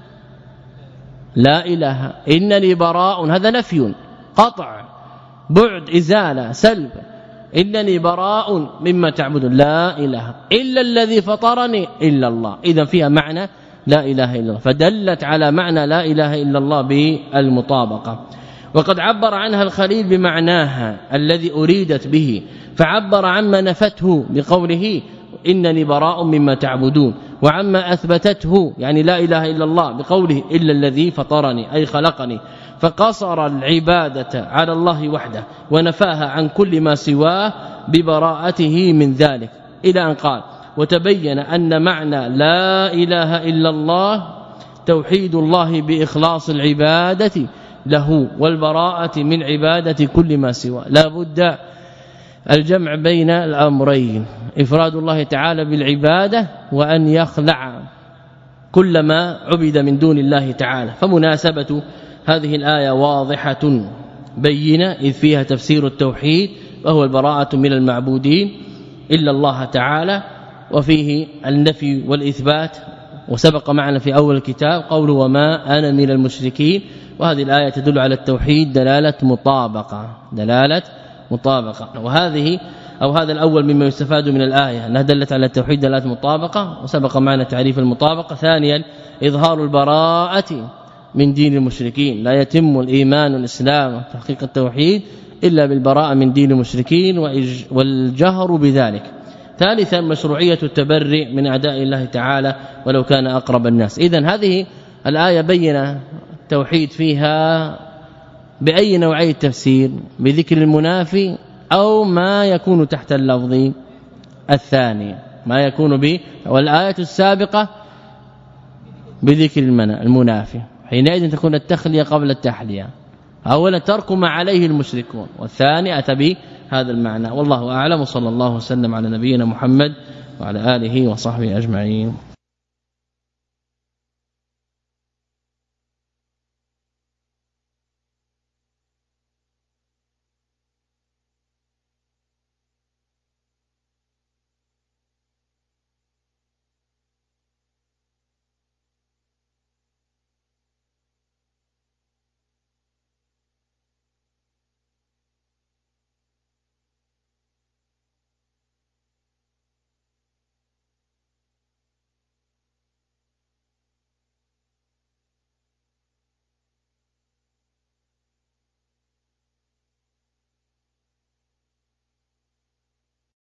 Speaker 1: لا إله. إنني براء هذا نفي قطع بعد إزالة سلب. إنني براء مما تعبدون لا إله إلا الذي فطرني إلا الله. إذا فيها معنى لا إله إلا الله فدلت على معنى لا إله إلا الله بالمطابقة. وقد عبر عنها الخليل بمعناها الذي أريدت به فعبر عما نفته بقوله إنني براء مما تعبدون وعما أثبتته يعني لا إله إلا الله بقوله إلا الذي فطرني أي خلقني فقصر العبادة على الله وحده ونفاها عن كل ما سواه ببراءته من ذلك إلى أن قال وتبين أن معنى لا إله إلا الله توحيد الله بإخلاص العبادة له والبراءة من عبادة كل ما سواه. لا بد الجمع بين الأمرين إفراد الله تعالى بالعبادة وأن يخلع كل ما عبد من دون الله تعالى. فمناسبة هذه الآية واضحة بينة إذ فيها تفسير التوحيد وهو البراءة من المعبودين إلا الله تعالى وفيه النفي والإثبات. وسبق معنا في أول الكتاب قوله وما أنا من المشركين وهذه الآية تدل على التوحيد دلالة مطابقة دلالة مطابقة. وهذه أو هذا الأول مما يستفاد من الآية أنها دلت على التوحيد دلالة مطابقة وسبق معنا تعريف المطابقة. ثانيا إظهار البراءة من دين المشركين لا يتم الإيمان والإسلام تحقيق التوحيد إلا بالبراءة من دين المشركين والجهر بذلك. ثالثا مشروعية التبرئ من أعداء الله تعالى ولو كان أقرب الناس. إذن هذه الآية بين التوحيد فيها بأي نوعي التفسير بذكر المنافي أو ما يكون تحت اللفظ الثاني ما يكون به والآية السابقة بذكر المنافي حينئذ تكون التخلية قبل التحلية. أولا ترك ما عليه المشركون والثاني أتى بهذا المعنى. والله أعلم. صلى الله وسلم على نبينا محمد وعلى آله وصحبه أجمعين.